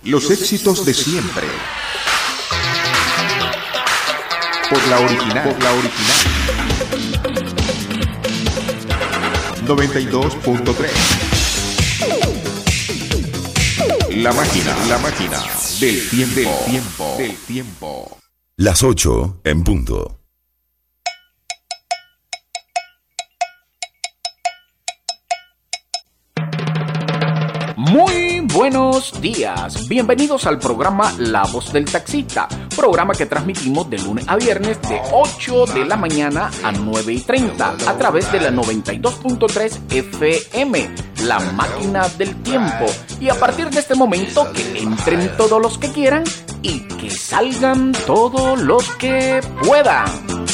Los éxitos de siempre. Por la original. 92.3. La máquina del tiempo. Las 8 en punto. Muy buenos días, bienvenidos al programa La Voz del Taxista, programa que transmitimos de lunes a viernes de 8 de la mañana a 9:30 a través de la 92.3 FM, La Máquina del Tiempo. Y a partir de este momento que entren todos los que quieran y que salgan todos los que puedan.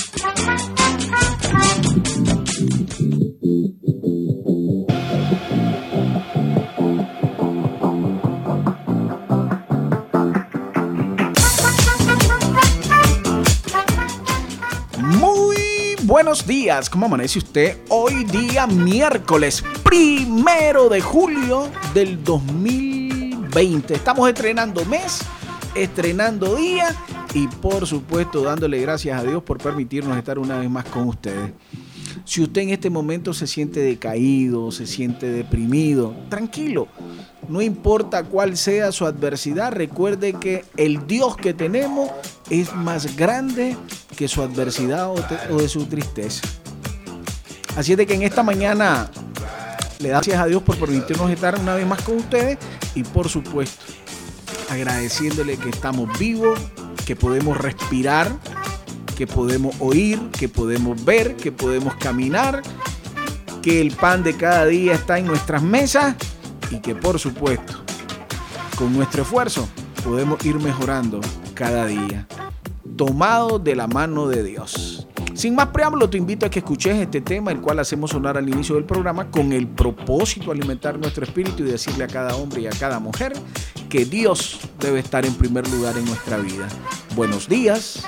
Buenos días, ¿cómo amanece usted? Hoy día miércoles 1 de julio del 2020. Estamos estrenando mes, estrenando día y por supuesto dándole gracias a Dios por permitirnos estar una vez más con ustedes. Si usted en este momento se siente decaído, se siente deprimido, tranquilo. No importa cuál sea su adversidad, recuerde que el Dios que tenemos es más grande que su adversidad o de su tristeza. Así es de que en esta mañana le da gracias a Dios por permitirnos estar una vez más con ustedes y por supuesto agradeciéndole que estamos vivos, que podemos respirar, que podemos oír, que podemos ver, que podemos caminar, que el pan de cada día está en nuestras mesas y que por supuesto con nuestro esfuerzo podemos ir mejorando cada día, tomados de la mano de Dios. Sin más preámbulo, te invito a que escuches este tema, el cual hacemos sonar al inicio del programa con el propósito de alimentar nuestro espíritu y decirle a cada hombre y a cada mujer que Dios debe estar en primer lugar en nuestra vida. Buenos días.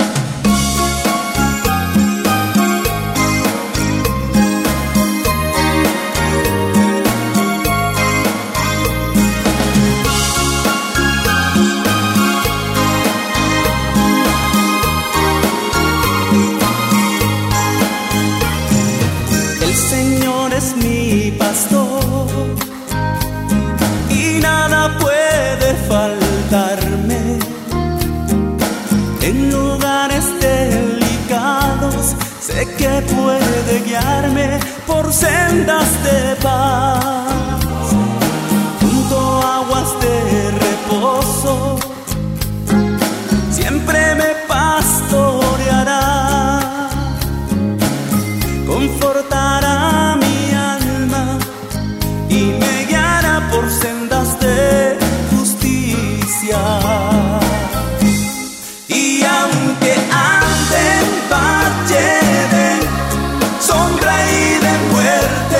Y nada puede faltarme. En lugares delicados sé que puede guiarme por sendas de paz. Junto a aguas de reposo siempre me pastoreará, confortará mi alma y me guiará por sendas de justicia. Y aunque ande en valle de sombra y de muerte,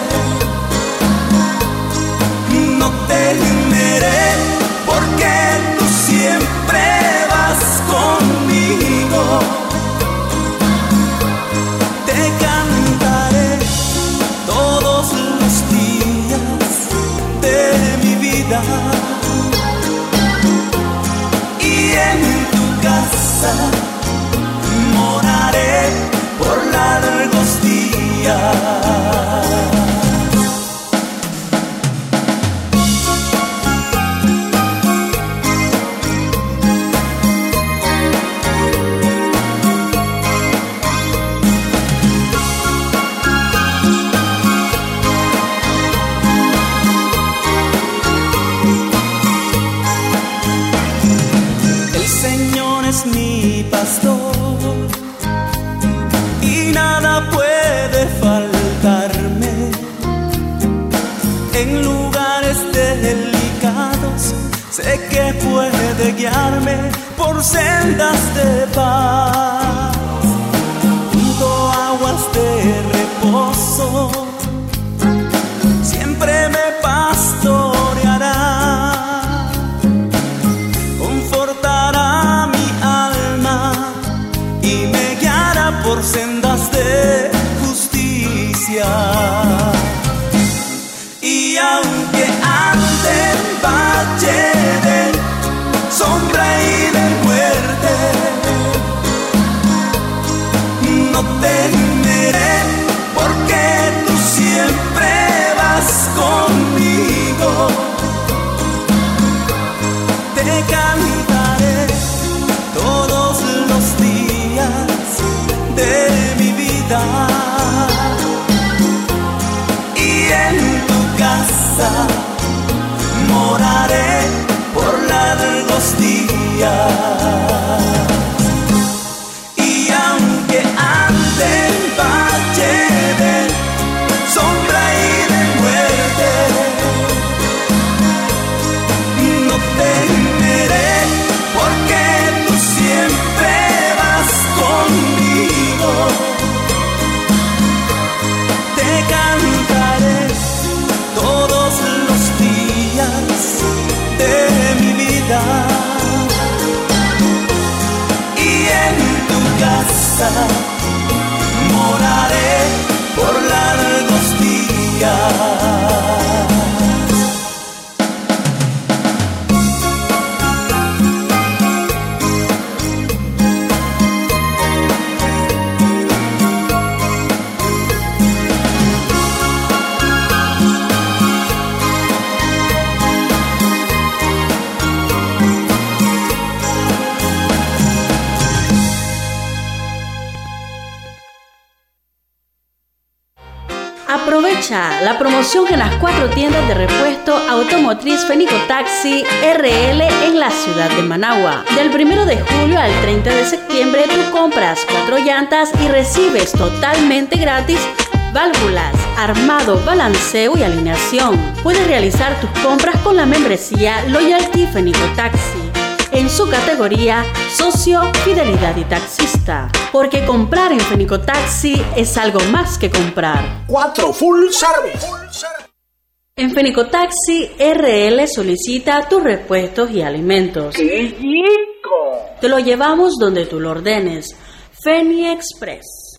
no temeré, porque tú siempre vas conmigo. Te cantaré todos los días de mi vida, y en tu casa moraré por largos días. Mi pastor y nada puede faltarme. En lugares delicados sé que puede guiarme por sendas de paz. Junto a aguas de reposo siempre me pastoreará, confortará mi alma y me guiará por sendas de justicia. Y aunque ande en valle de conmigo. Te cantaré todos los días de mi vida, y en tu casa moraré por largos días. Y aunque ande en valle de sombra y de muerte, no temeré, porque tú siempre vas conmigo. Te cantaré todos los días de mi vida, y en tu casa moraré por largos días. Aprovecha la promoción en las 4 tiendas de repuesto automotriz Fenicotaxi RL en la ciudad de Managua. Del 1 de julio al 30 de septiembre tú compras 4 llantas y recibes totalmente gratis válvulas, armado, balanceo y alineación. Puedes realizar tus compras con la membresía Loyalty Fenicotaxi en su categoría Socio, Fidelidad y Taxista. Porque comprar en Fenicotaxi es algo más que comprar. 4 Full Service. En Fenicotaxi RL solicita tus repuestos y alimentos. ¡Qué rico! Te lo llevamos donde tú lo ordenes. Feni Express.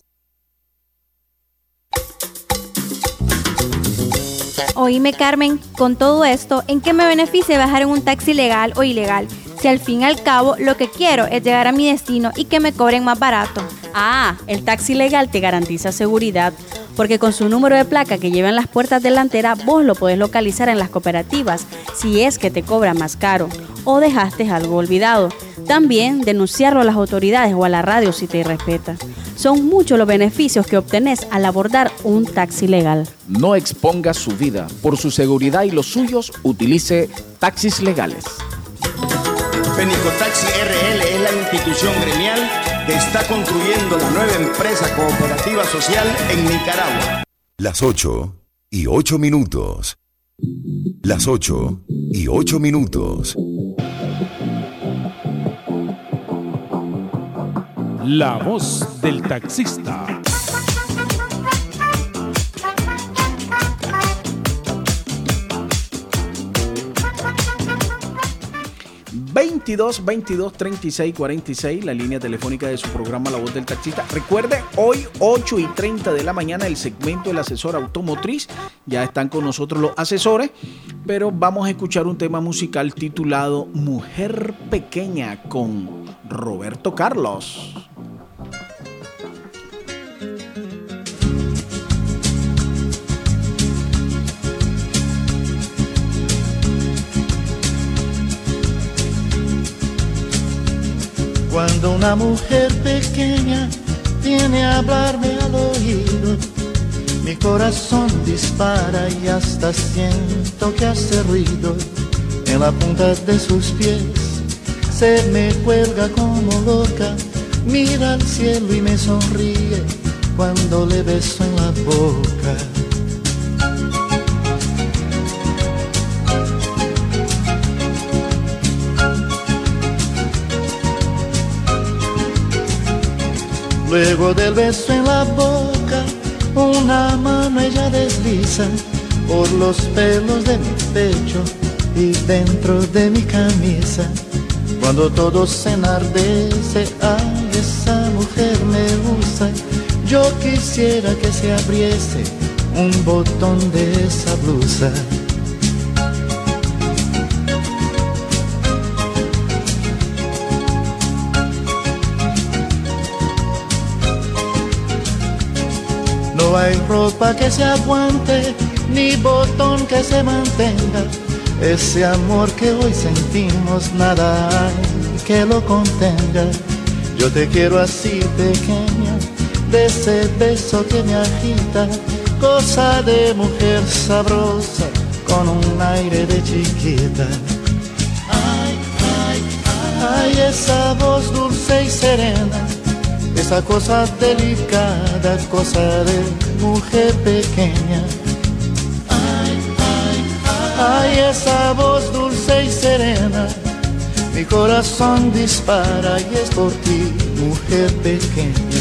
Oíme, Carmen, con todo esto, ¿en qué me beneficia viajar en un taxi legal o ilegal? Si al fin y al cabo lo que quiero es llegar a mi destino y que me cobren más barato. Ah, el taxi legal te garantiza seguridad, porque con su número de placa que lleva en las puertas delanteras vos lo podés localizar en las cooperativas si es que te cobra más caro o dejaste algo olvidado. También denunciarlo a las autoridades o a la radio si te irrespeta. Son muchos los beneficios que obtenés al abordar un taxi legal. No exponga su vida. Por su seguridad y los suyos, utilice taxis legales. Fenicotaxi RL es la institución gremial que está construyendo la nueva empresa cooperativa social en Nicaragua. Las 8:08. Las 8:08. La voz del taxista. 22-22-36-46, la línea telefónica de su programa La Voz del Taxista. Recuerde, hoy 8:30 de la mañana el segmento del asesor automotriz. Ya están con nosotros los asesores, pero vamos a escuchar un tema musical titulado Mujer Pequeña con Roberto Carlos. Cuando una mujer pequeña viene a hablarme al oído, mi corazón dispara y hasta siento que hace ruido. En la punta de sus pies se me cuelga como loca, mira al cielo y me sonríe cuando le beso en la boca. Luego del beso en la boca, una mano ella desliza por los pelos de mi pecho y dentro de mi camisa. Cuando todo se enardece, ay, esa mujer me usa. Yo quisiera que se abriese un botón de esa blusa. No hay ropa que se aguante ni botón que se mantenga. Ese amor que hoy sentimos, nada hay que lo contenga. Yo te quiero así pequeña, de ese beso que me agita, cosa de mujer sabrosa, con un aire de chiquita. Ay, ay, ay, esa voz dulce y serena, esa cosa delicada, cosa de mujer pequeña. Ay, ay, ay, esa voz dulce y serena, mi corazón dispara y es por ti, mujer pequeña.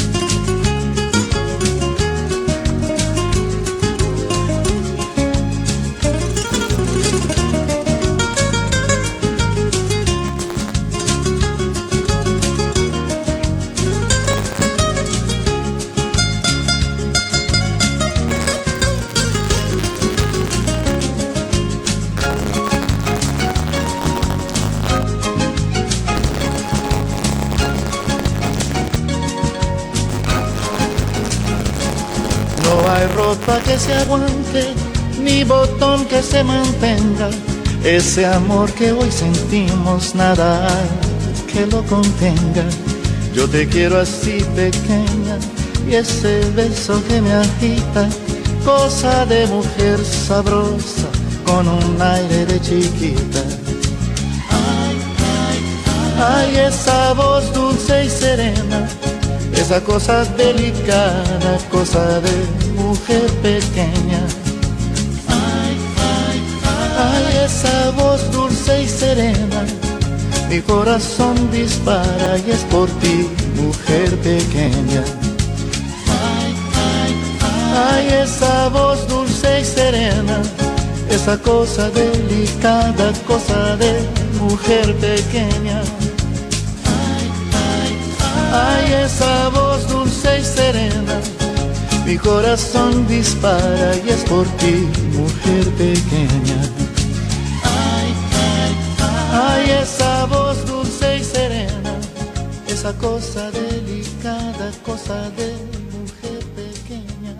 Ropa que se aguante, ni botón que se mantenga. Ese amor que hoy sentimos, nada hay que lo contenga. Yo te quiero así pequeña, y ese beso que me agita, cosa de mujer sabrosa, con un aire de chiquita. Ay, ay, ay, esa voz dulce y serena, esa cosa delicada, cosa de mujer pequeña. Ay, ay, ay, esa voz dulce y serena, mi corazón dispara y es por ti, mujer pequeña. Ay, ay, ay, esa voz dulce y serena, esa cosa delicada, cosa de mujer pequeña. Ay, esa voz dulce y serena, mi corazón dispara y es por ti, mujer pequeña. Ay, ay, ay, esa voz dulce y serena, esa cosa delicada, cosa de mujer pequeña.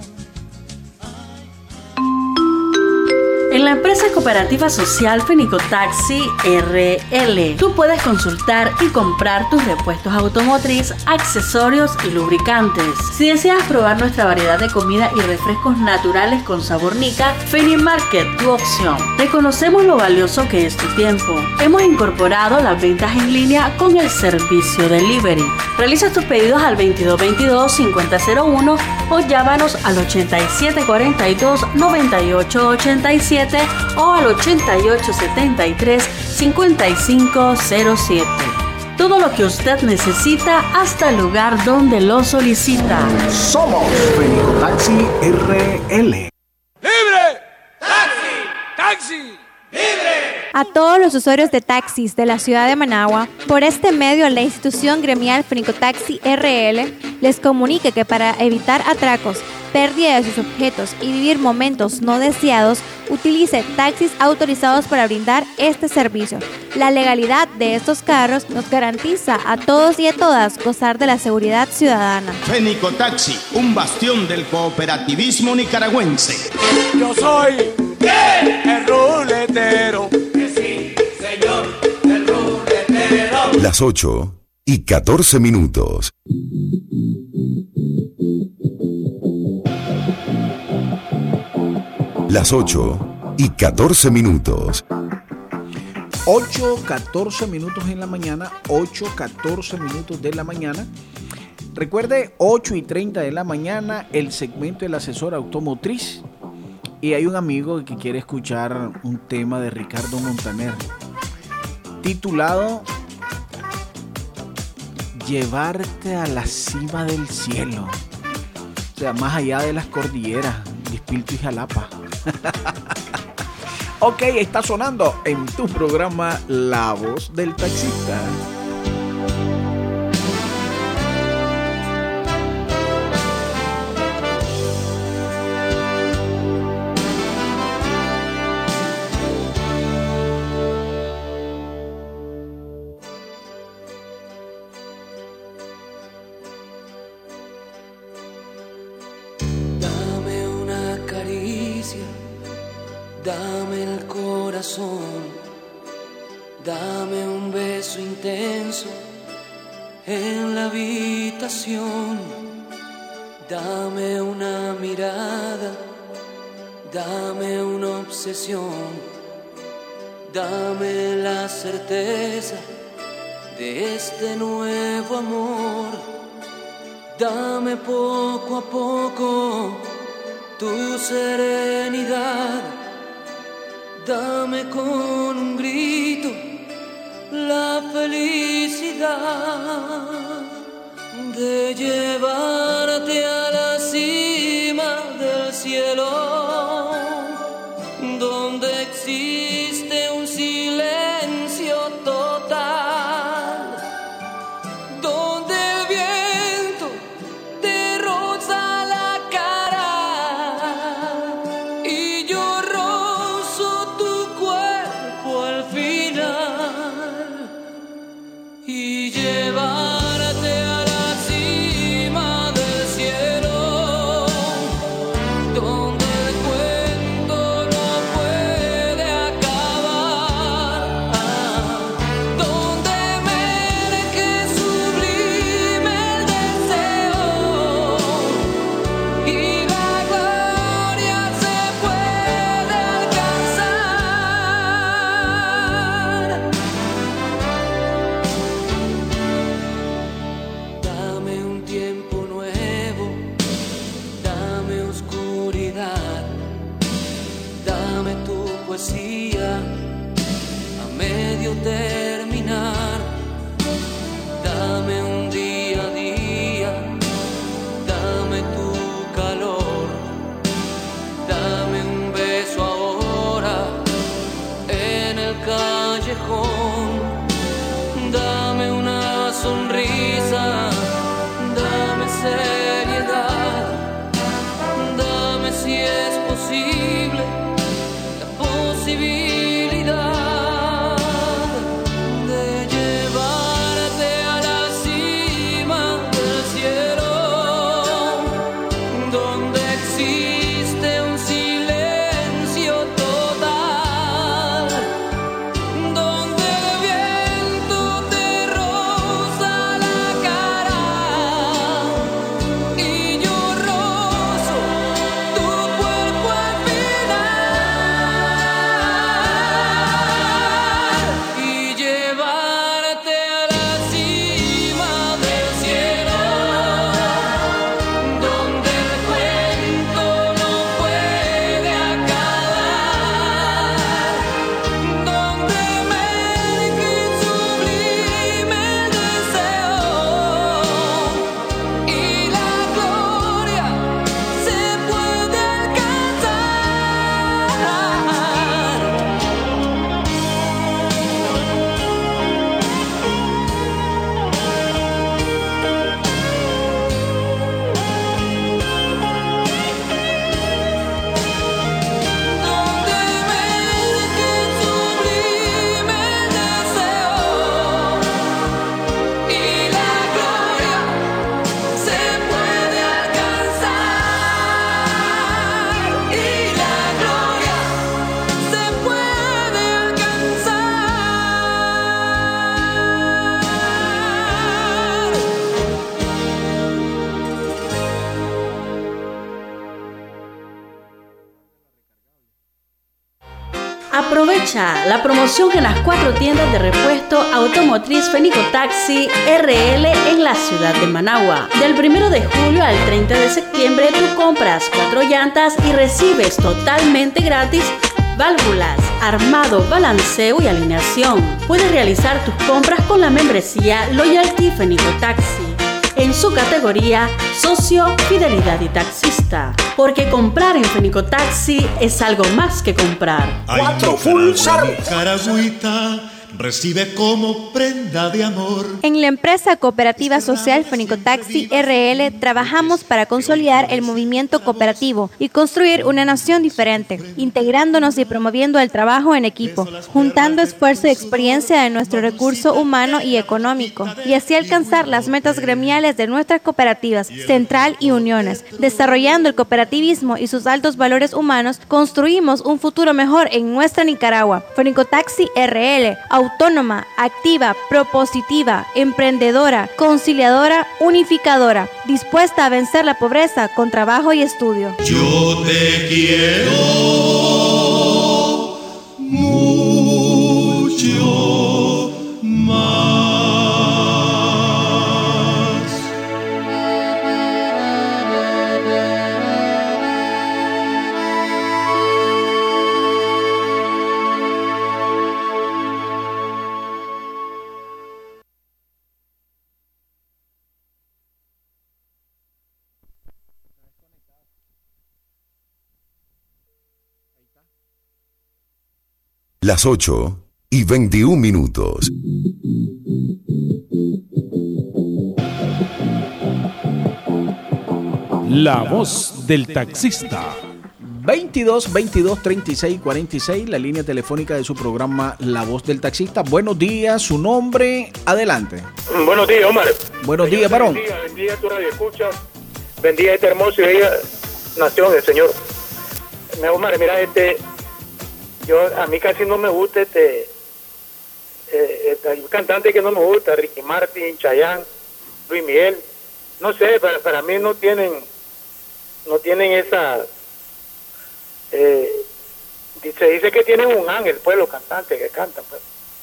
En la empresa cooperativa social Fenicotaxi RL, tú puedes consultar y comprar tus repuestos automotriz, accesorios y lubricantes. Si deseas probar nuestra variedad de comida y refrescos naturales con sabor nica, Fenimarket, tu opción. Reconocemos lo valioso que es tu tiempo. Hemos incorporado las ventas en línea con el servicio delivery. Realiza tus pedidos al 2222-5001 o llámanos al 8742-9887 o al 8873-5507. Todo lo que usted necesita hasta el lugar donde lo solicita. Somos Fenicotaxi RL. ¡Libre! ¡Taxi! ¡Taxi! ¡Libre! A todos los usuarios de taxis de la ciudad de Managua, por este medio la institución gremial Fenicotaxi RL les comunica que para evitar atracos, pérdida de sus objetos y vivir momentos no deseados, utilice taxis autorizados para brindar este servicio. La legalidad de estos carros nos garantiza a todos y a todas gozar de la seguridad ciudadana. Fenicotaxi, un bastión del cooperativismo nicaragüense. Yo soy el ruletero. Que sí, señor, el ruletero. Las 8:14. Las 8:14. 8:14 en la mañana, 8:14 de la mañana. Recuerde, 8:30 de la mañana, el segmento del asesor automotriz. Y hay un amigo que quiere escuchar un tema de Ricardo Montaner, titulado Llevarte a la cima del cielo. O sea, más allá de las cordilleras de Espíritu y Jalapa. Ok, está sonando en tu programa La Voz del Taxista. Dame una caricia Dame el corazón, dame un beso intenso en la habitación, dame una mirada, dame una obsesión, dame la certeza de este nuevo amor, dame poco a poco tu serenidad, dame con un grito la felicidad de llevarte a la cima del cielo, donde existe un silencio total, donde el viento te roza la cara y yo rozo tu cuerpo al final, y llevarte a la cima del cielo, donde el cuento no puede acabar, donde emerge sublime el deseo y la gloria se puede alcanzar. Dame un tiempo nuevo, dame oscuridad, dame tu poesía a medio terminar, dame un día a día, dame tu calor, dame un beso ahora en el callejón, dame una sonrisa, dame seriedad, dame si es posible la posibilidad de llevarte a la cima del cielo, donde existe un silencio total, donde el viento te roza la cara y yo rozo tu cuerpo al final, y llevarte a la cima del cielo, donde el cuento no puede acabar, donde emerge sublime el deseo y la gloria se puede Aprovecha la promoción en las 4 tiendas de repuesto automotriz Fenico Taxi RL en la ciudad de Managua. Del 1 de julio al 30 de septiembre tú compras 4 llantas y recibes totalmente gratis válvulas, armado, balanceo y alineación. Puedes realizar tus compras con la membresía Loyalty Fenico Taxi en su categoría Socio, Fidelidad y Taxista. Porque comprar en Fenico Taxi es algo más que comprar. 4 Full Service. Caragüita, recibe como prenda de amor. En la empresa cooperativa social Fenicotaxi RL trabajamos para consolidar el movimiento cooperativo y construir una nación diferente, integrándonos y promoviendo el trabajo en equipo, juntando esfuerzo y experiencia de nuestro recurso humano y económico, y así alcanzar las metas gremiales de nuestras cooperativas, central y uniones. Desarrollando el cooperativismo y sus altos valores humanos, construimos un futuro mejor en nuestra Nicaragua. Fenicotaxi RL, autónoma, activa, propositiva, emprendedora, conciliadora, unificadora, dispuesta a vencer la pobreza con trabajo y estudio. Yo te quiero mucho más. Las 8:21. La voz del taxista. 22 22 36 46, la línea telefónica de su programa La Voz del Taxista. Buenos días, su nombre, adelante. Buenos días, Omar. Buenos días, varón. Bendiga tu radio escucha, bendiga este hermoso y bella nación del Señor. Omar, mira, a mí casi no me gusta hay un cantante que no me gusta, Ricky Martin, Chayanne, Luis Miguel, no sé, para mí no tienen esa, se dice que tienen un ángel, pues, los cantantes que cantan, pues.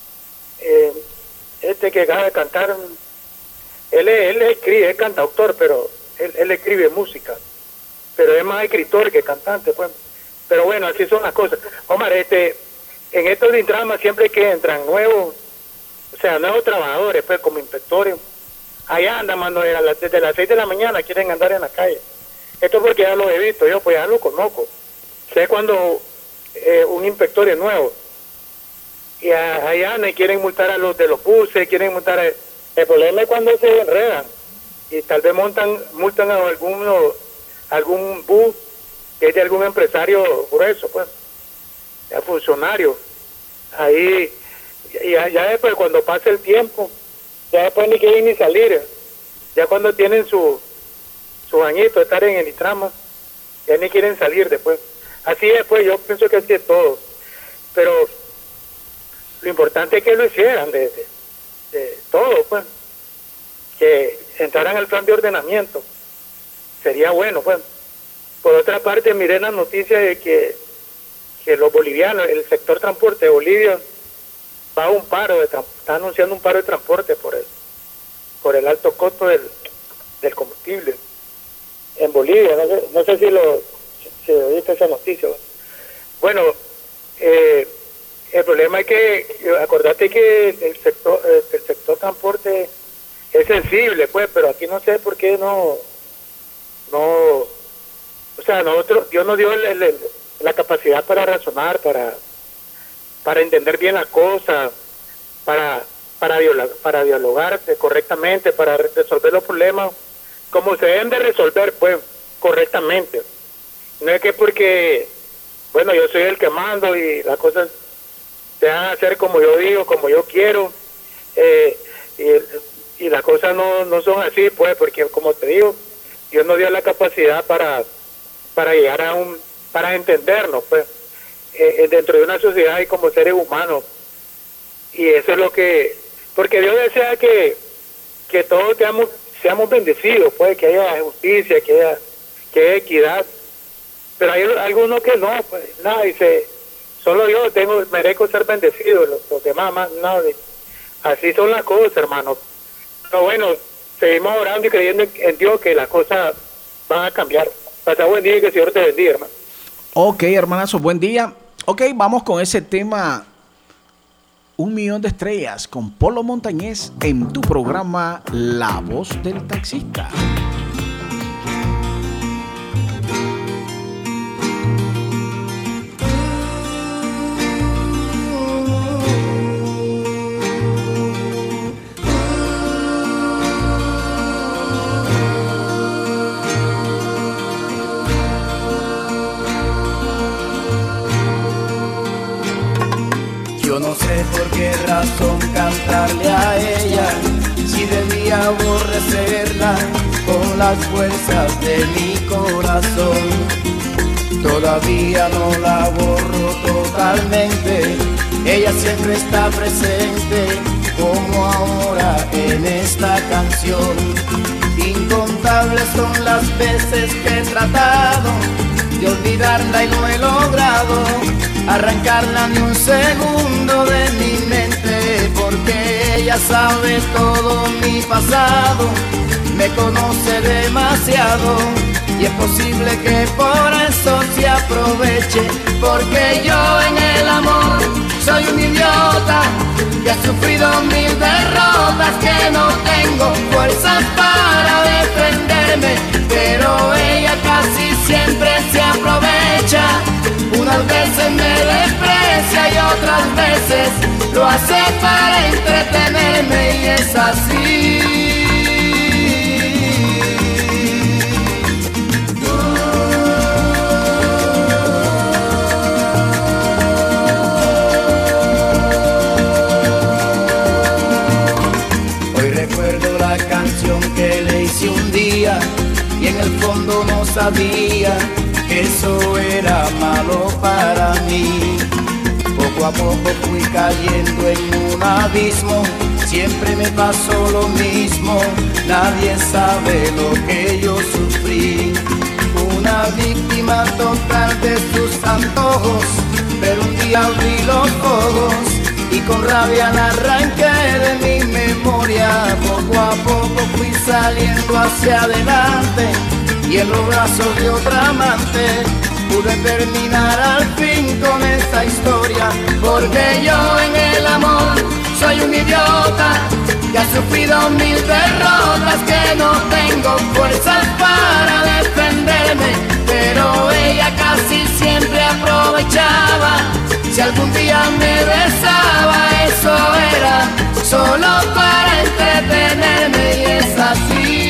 Que acaba de cantar, él escribe, es cantautor, pero él escribe música, pero es más escritor que cantante, pues. Pero bueno, así son las cosas. Omar, en estos Intramas siempre que entran nuevos trabajadores, pues, como inspectores, allá andan, mano, desde las 6 de la mañana quieren andar en la calle. Esto porque ya lo he visto, yo pues ya lo conozco. Sé cuando un inspector es nuevo, y allá andan y quieren multar a los de los buses, quieren multar el problema es cuando se enredan, y tal vez multan a algún bus que es de algún empresario grueso, pues, ya funcionario. Ahí, ya después, cuando pasa el tiempo, ya después ni quieren ni salir. Ya cuando tienen su añito de estar en el Intrama, ya ni quieren salir después. Así es, pues, yo pienso que así es todo. Pero lo importante es que lo hicieran de todo, pues, que entraran al plan de ordenamiento. Sería bueno, pues. Por otra parte, miré la noticia de que los bolivianos, el sector transporte de Bolivia, va a un paro, está anunciando un paro de transporte por el alto costo del combustible en Bolivia. No sé si oíste esa noticia. Bueno, el problema es que, acordate que el sector transporte es sensible, pues, pero aquí no sé por qué no, o sea, Dios nos dio la capacidad para razonar, para entender bien las cosas, para dialogar correctamente, para resolver los problemas como se deben de resolver, pues, correctamente. No es que porque, bueno, yo soy el que mando y las cosas se van a hacer como yo digo, como yo quiero, y las cosas no son así, pues, porque, como te digo, Dios nos dio la capacidad para llegar para entendernos, pues, dentro de una sociedad y como seres humanos. Y eso es lo que, porque Dios desea que todos seamos bendecidos, pues, que haya justicia, que haya equidad. Pero hay algunos que no, pues, nada, dice, solo yo merezco ser bendecido, los demás más, nada. Así son las cosas, hermano. Pero bueno, seguimos orando y creyendo en Dios que las cosas van a cambiar. Pasa buen día y que el Señor te bendiga, hermano. Ok, hermanazo, buen día. Ok, vamos con ese tema 1.000.000 de estrellas con Polo Montañez en tu programa La Voz del Taxista. Yo no sé por qué razón cantarle a ella, si debía aborrecerla con las fuerzas de mi corazón. Todavía no la borro totalmente, ella siempre está presente, como ahora en esta canción. Incontables son las veces que he tratado de olvidarla y no he logrado arrancarla ni un segundo de mi mente, porque ella sabe todo mi pasado, me conoce demasiado y es posible que por eso se aproveche, porque yo en el amor soy un idiota que ha sufrido 1000 derrotas, que no tengo fuerzas para defenderme, pero ella casi siempre se aprovecha. Unas veces me desprecia y otras veces lo hace para entretenerme, y es así. Que le hice un día y en el fondo no sabía que eso era malo para mí. Poco a poco fui cayendo en un abismo, siempre me pasó lo mismo, nadie sabe lo que yo sufrí. Una víctima total de sus antojos, pero un día abrí los ojos y con rabia la arranqué de mi memoria. Poco a poco fui saliendo hacia adelante y en los brazos de otra amante pude terminar al fin con esta historia, porque yo en el amor soy un idiota que ha sufrido 1000 derrotas, que no tengo fuerzas para defenderme, pero ella casi siempre aprovechaba. Si algún día me besaba, eso era solo para entretenerme, y es así.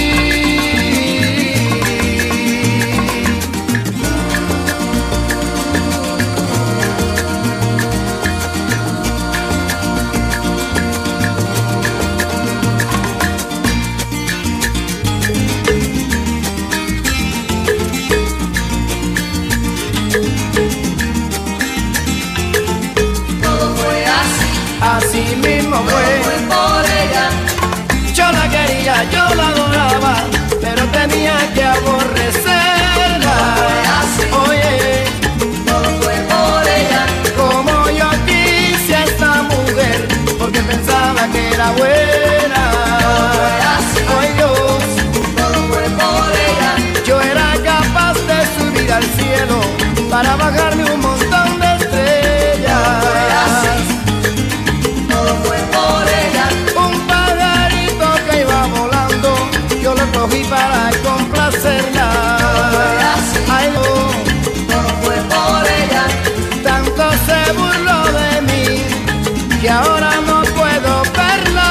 Así mismo fue por ella. Yo la quería, yo la adoraba, pero tenía que aborrecerla. Oye, todo fue por ella. Como yo quise a esta mujer, porque pensaba que era buena. Ay Dios, todo fue por ella. Yo era capaz de subir al cielo para bajarme un montón de estrellas. Cogí para complacerla. Ay, no, todo fue por ella. Tanto se burló de mí que ahora no puedo verla.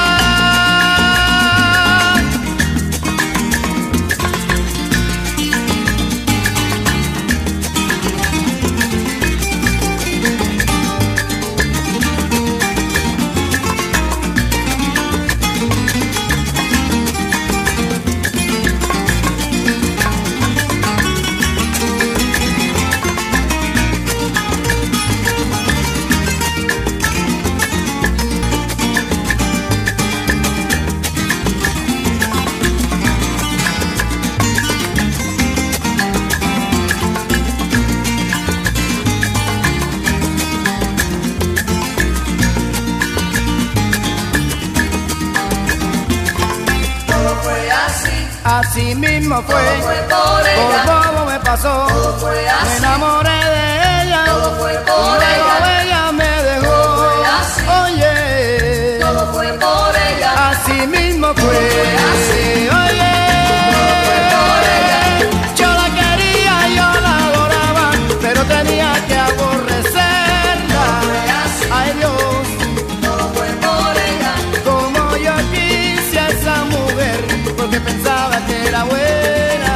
Así mismo fue, por bobo me pasó, me enamoré de ella, luego ella me dejó. Oye, todo fue por ella. Así mismo fue, oye, yo la quería, yo la adoraba, pero tenía que aborrecerla. Ay Dios, todo fue por ella. Como yo quise a esa mujer, porque pensaba que era buena.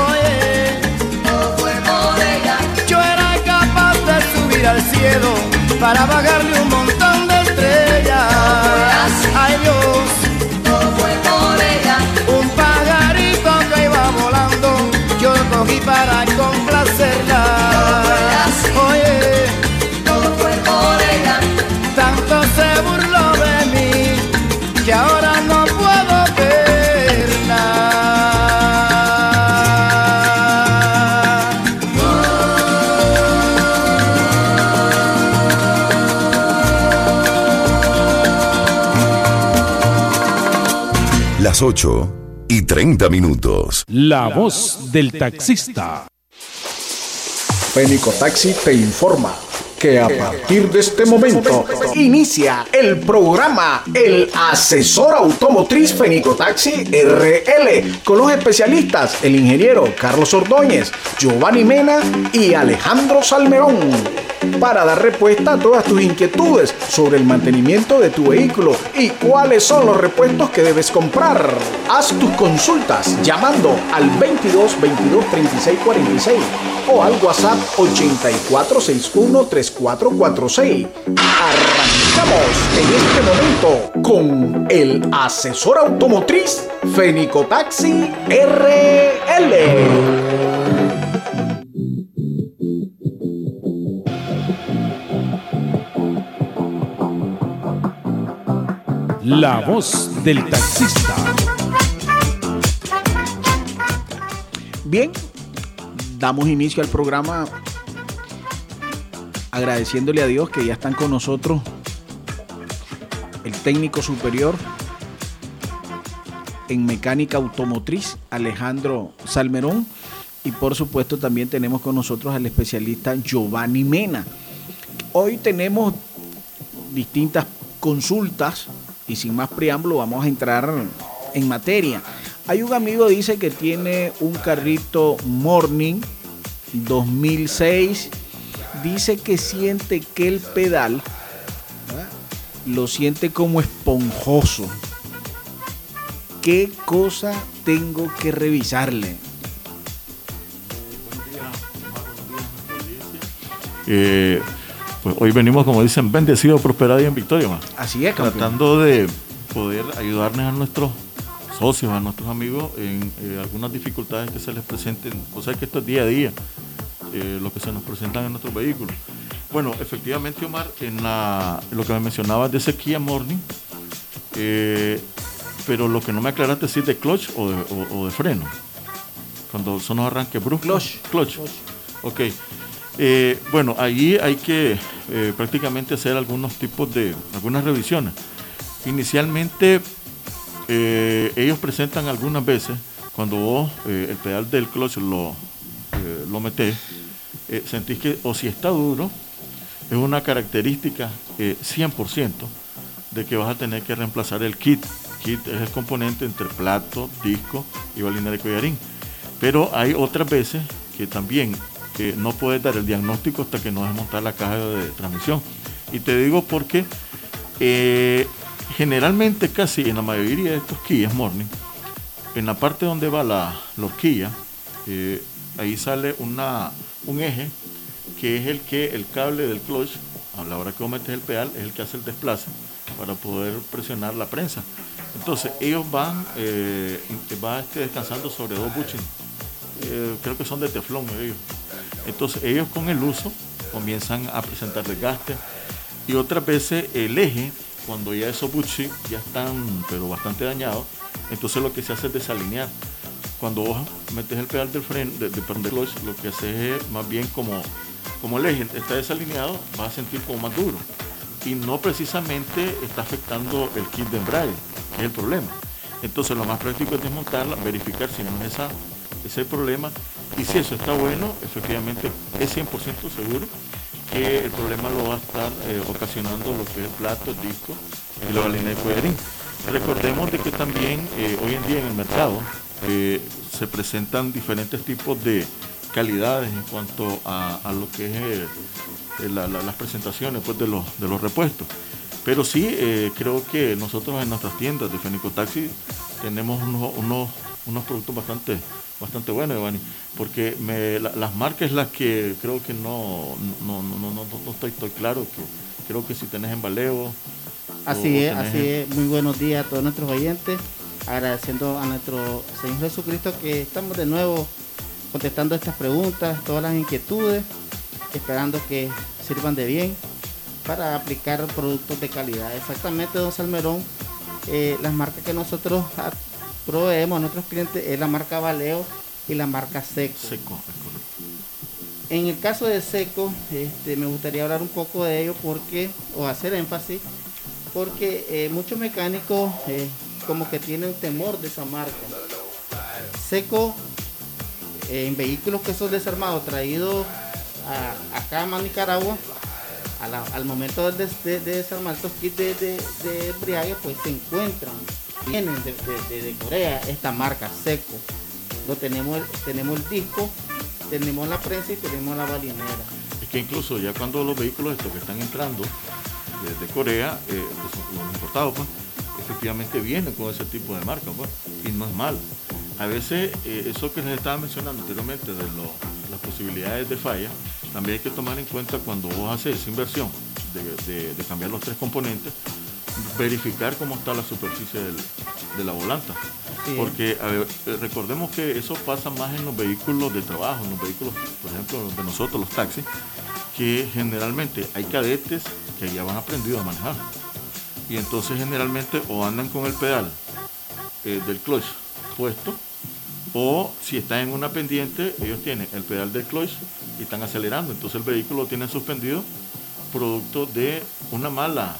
Oye, todo fue por ella. Yo era capaz de subir al cielo para bajarle un montón de estrellas. Ay Dios, todo fue por ella. un pajarito que iba volando, yo lo cogí para complacerla. Oye, todo fue por ella. tanto se burló de mí que ahora no puedo verla. Las 8:30. La voz del taxista. Fénico Taxi te informa que a partir de este momento inicia el programa El Asesor Automotriz Fénico Taxi RL con los especialistas, el ingeniero Carlos Ordóñez, Giovanni Mena y Alejandro Salmerón, para dar respuesta a todas tus inquietudes sobre el mantenimiento de tu vehículo y cuáles son los repuestos que debes comprar. Haz tus consultas llamando al 22 22 36 46 o al WhatsApp 8461-3446. Arrancamos en este momento con el Asesor Automotriz Fénico Taxi RL. La voz del taxista. Bien, damos inicio al programa agradeciéndole a Dios que ya están con nosotros el técnico superior en mecánica automotriz, Alejandro Salmerón, y por supuesto también tenemos con nosotros al especialista Giovanni Mena. Hoy tenemos distintas consultas y sin más preámbulo vamos a entrar en materia. Hay un amigo que dice que tiene un carrito Morning 2006, dice que siente que el pedal lo siente como esponjoso. ¿Qué cosa tengo que revisarle? Pues hoy venimos, como dicen, bendecidos, prosperados y en victoria, man. Así es, campeón. Tratando de poder ayudarles a nuestros socios, a nuestros amigos en algunas dificultades que se les presenten. O sea que esto es día a día, lo que se nos presentan en nuestros vehículos. Bueno, efectivamente, Omar, en lo que me mencionabas de ese Kia Morning, pero lo que no me aclaraste es si de clutch o de freno. Cuando son los arranques bruscos. Clutch. Ok. Bueno, allí hay que prácticamente hacer algunas revisiones. Inicialmente, ellos presentan algunas veces, cuando vos el pedal del clutch lo metés, sentís que o si está duro, es una característica 100% de que vas a tener que reemplazar el kit. Kit es el componente entre plato, disco y balina de collarín. Pero hay otras veces que también no puedes dar el diagnóstico hasta que no desmontar la caja de transmisión. Y te digo porque generalmente casi en la mayoría de estos Kia Morning, en la parte donde va la horquilla, ahí sale un eje que es el cable del clutch, a la hora que vos metes el pedal, es el que hace el desplace para poder presionar la prensa. Entonces ellos van descansando sobre dos bushings, creo que son de teflón ellos. Entonces ellos con el uso comienzan a presentar desgaste, y otras veces el eje, cuando ya esos bushings ya están pero bastante dañados, entonces lo que se hace es desalinear. Cuando vos metes el pedal del freno, del clutch, lo que haces es más bien como el eje está desalineado, vas a sentir como más duro, y no precisamente está afectando el kit de embrague, que es el problema. Entonces lo más práctico es desmontarla, verificar si no es ese problema, y si eso está bueno, efectivamente es 100% seguro que el problema lo va a estar ocasionando lo que es el plato, el disco y la balina de collarín. Recordemos de que también hoy en día en el mercado se presentan diferentes tipos de calidades en cuanto a lo que es las presentaciones pues, de los repuestos. Pero sí, creo que nosotros en nuestras tiendas de Fénico Taxi tenemos unos unos productos bastante buenos, Giovanni, porque las marcas las que creo que no estoy claro, que creo que si tenés embaleo. Así es, muy buenos días a todos nuestros oyentes, agradeciendo a nuestro Señor Jesucristo que estamos de nuevo contestando estas preguntas, todas las inquietudes, esperando que sirvan de bien para aplicar productos de calidad. Exactamente, don Salmerón, las marcas que nosotros proveemos a nuestros clientes es la marca Valeo y la marca Seco. Seco, es correcto. En el caso de Seco, me gustaría hablar un poco de ello o hacer énfasis, porque muchos mecánicos como que tienen temor de esa marca. Seco, en vehículos que son desarmados, traídos acá a Nicaragua, al momento de desarmar estos kits de embriague, pues se encuentran, vienen de Corea, esta marca Seco. Tenemos el disco, tenemos la prensa y tenemos la balinera. Es que incluso ya cuando los vehículos estos que están entrando de Corea, los importados, pues, efectivamente vienen con ese tipo de marca, pues, y no es mal. A veces eso que les estaba mencionando anteriormente de las posibilidades de falla, también hay que tomar en cuenta cuando vos haces esa inversión de cambiar los 3 componentes, verificar cómo está la superficie de la volanta. Sí. Porque recordemos que eso pasa más en los vehículos de trabajo, en los vehículos, por ejemplo, de nosotros, los taxis, que generalmente hay cadetes que ya van aprendido a manejar. Y entonces generalmente o andan con el pedal del clutch puesto, o si están en una pendiente, ellos tienen el pedal del clutch y están acelerando. Entonces el vehículo lo tienen suspendido producto de una mala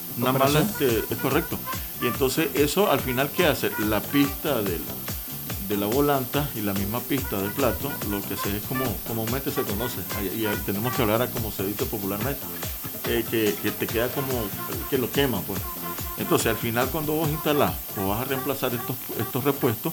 es correcto. Y entonces eso al final, ¿qué hace? La pista de la volanta y la misma pista del plato, lo que hace es como comúnmente se conoce, y tenemos que hablar como se dice popularmente, que te queda como que lo quema, pues. Entonces al final, cuando vos instalás o vas a reemplazar estos repuestos,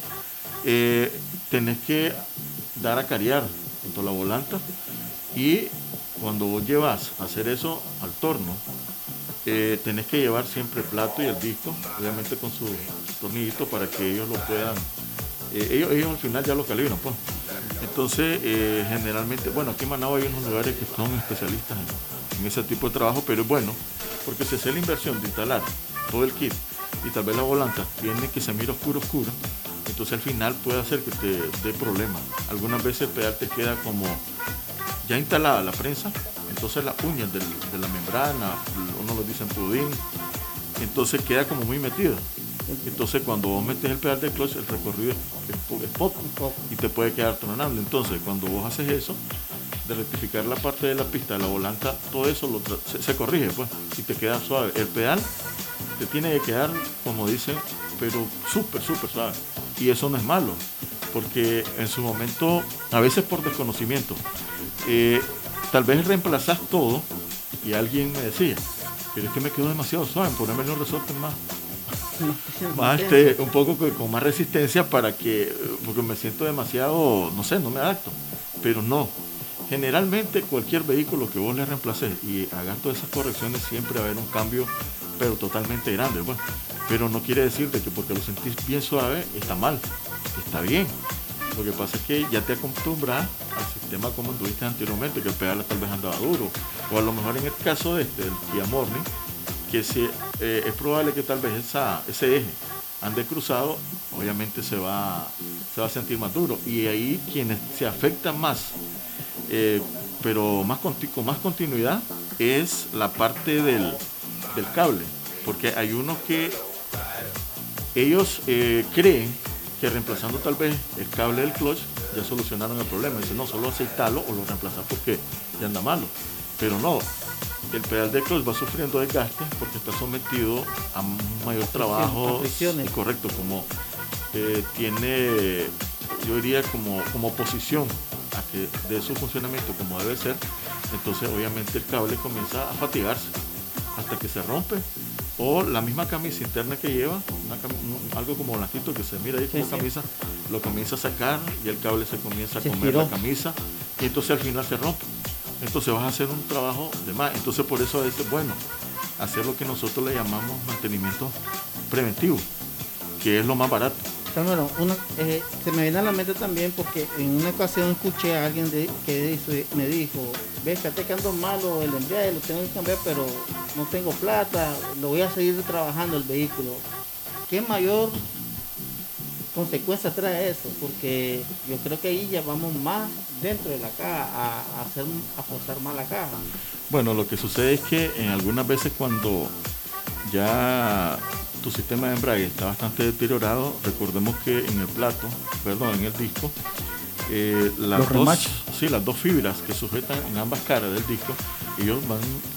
tenés que dar a cariar junto a la volanta, y cuando vos llevas a hacer eso al torno, tenés que llevar siempre el plato y el disco, obviamente con su tornillito, para que ellos lo puedan, ellos al final ya lo calibran, pues. Entonces generalmente, bueno, aquí en Managua hay unos lugares que son especialistas en ese tipo de trabajo, pero es bueno, porque si haces la inversión de instalar todo el kit y tal vez la volanta tiene que se mira oscuro, entonces al final puede hacer que te dé problemas. Algunas veces el pedal te queda como ya instalada la prensa, entonces las uñas de la membrana, uno lo dice en pudín, entonces queda como muy metido. Entonces cuando vos metes el pedal del clutch, el recorrido es poco y te puede quedar tronando. Entonces cuando vos haces eso, de rectificar la parte de la pista de la volanta, todo eso se corrige, pues, y te queda suave. El pedal te tiene que quedar, como dicen, pero súper suave. Y eso no es malo, porque en su momento, a veces por desconocimiento, tal vez reemplazás todo, y alguien me decía, pero es que me quedó demasiado suave, ponerme un resorte más un poco con más resistencia, porque me siento demasiado, no sé, no me adapto. Pero no, generalmente cualquier vehículo que vos le reemplaces y hagas todas esas correcciones, siempre va a haber un cambio, pero totalmente grande, bueno. Pero no quiere decirte que porque lo sentís bien suave está mal, está bien. Lo que pasa es que ya te acostumbras al sistema como tuviste anteriormente, que el pedal tal vez andaba duro, o a lo mejor en el caso del Kia Morning, que es probable que tal vez ese eje ande cruzado, obviamente se va a sentir más duro, y ahí quienes se afectan más, pero con más continuidad, es la parte del cable, porque hay unos que ellos creen que reemplazando tal vez el cable del clutch ya solucionaron el problema. Dicen, no, solo se instalo o lo reemplazas porque ya anda malo. Pero no, el pedal del clutch va sufriendo desgaste porque está sometido a un mayor trabajo. Correcto, como tiene, yo diría, como oposición a que de su funcionamiento como debe ser. Entonces obviamente el cable comienza a fatigarse hasta que se rompe, o la misma camisa interna que lleva, algo como lastito que se mira ahí como camisa, lo comienza a sacar y el cable se comienza a comer la camisa, y entonces al final se rompe. Entonces vas a hacer un trabajo de más. Entonces por eso es bueno hacer lo que nosotros le llamamos mantenimiento preventivo, que es lo más barato. Bueno, se me viene a la mente también porque en una ocasión escuché a alguien me dijo, ves, fíjate que ando malo el embrague, lo tengo que cambiar, pero no tengo plata, lo voy a seguir trabajando el vehículo. ¿Qué mayor consecuencia trae eso? Porque yo creo que ahí ya vamos más dentro de la caja, a forzar más la caja. Bueno, lo que sucede es que en algunas veces cuando ya tu sistema de embrague está bastante deteriorado, recordemos que en el disco, las dos fibras que sujetan en ambas caras del disco, ellos van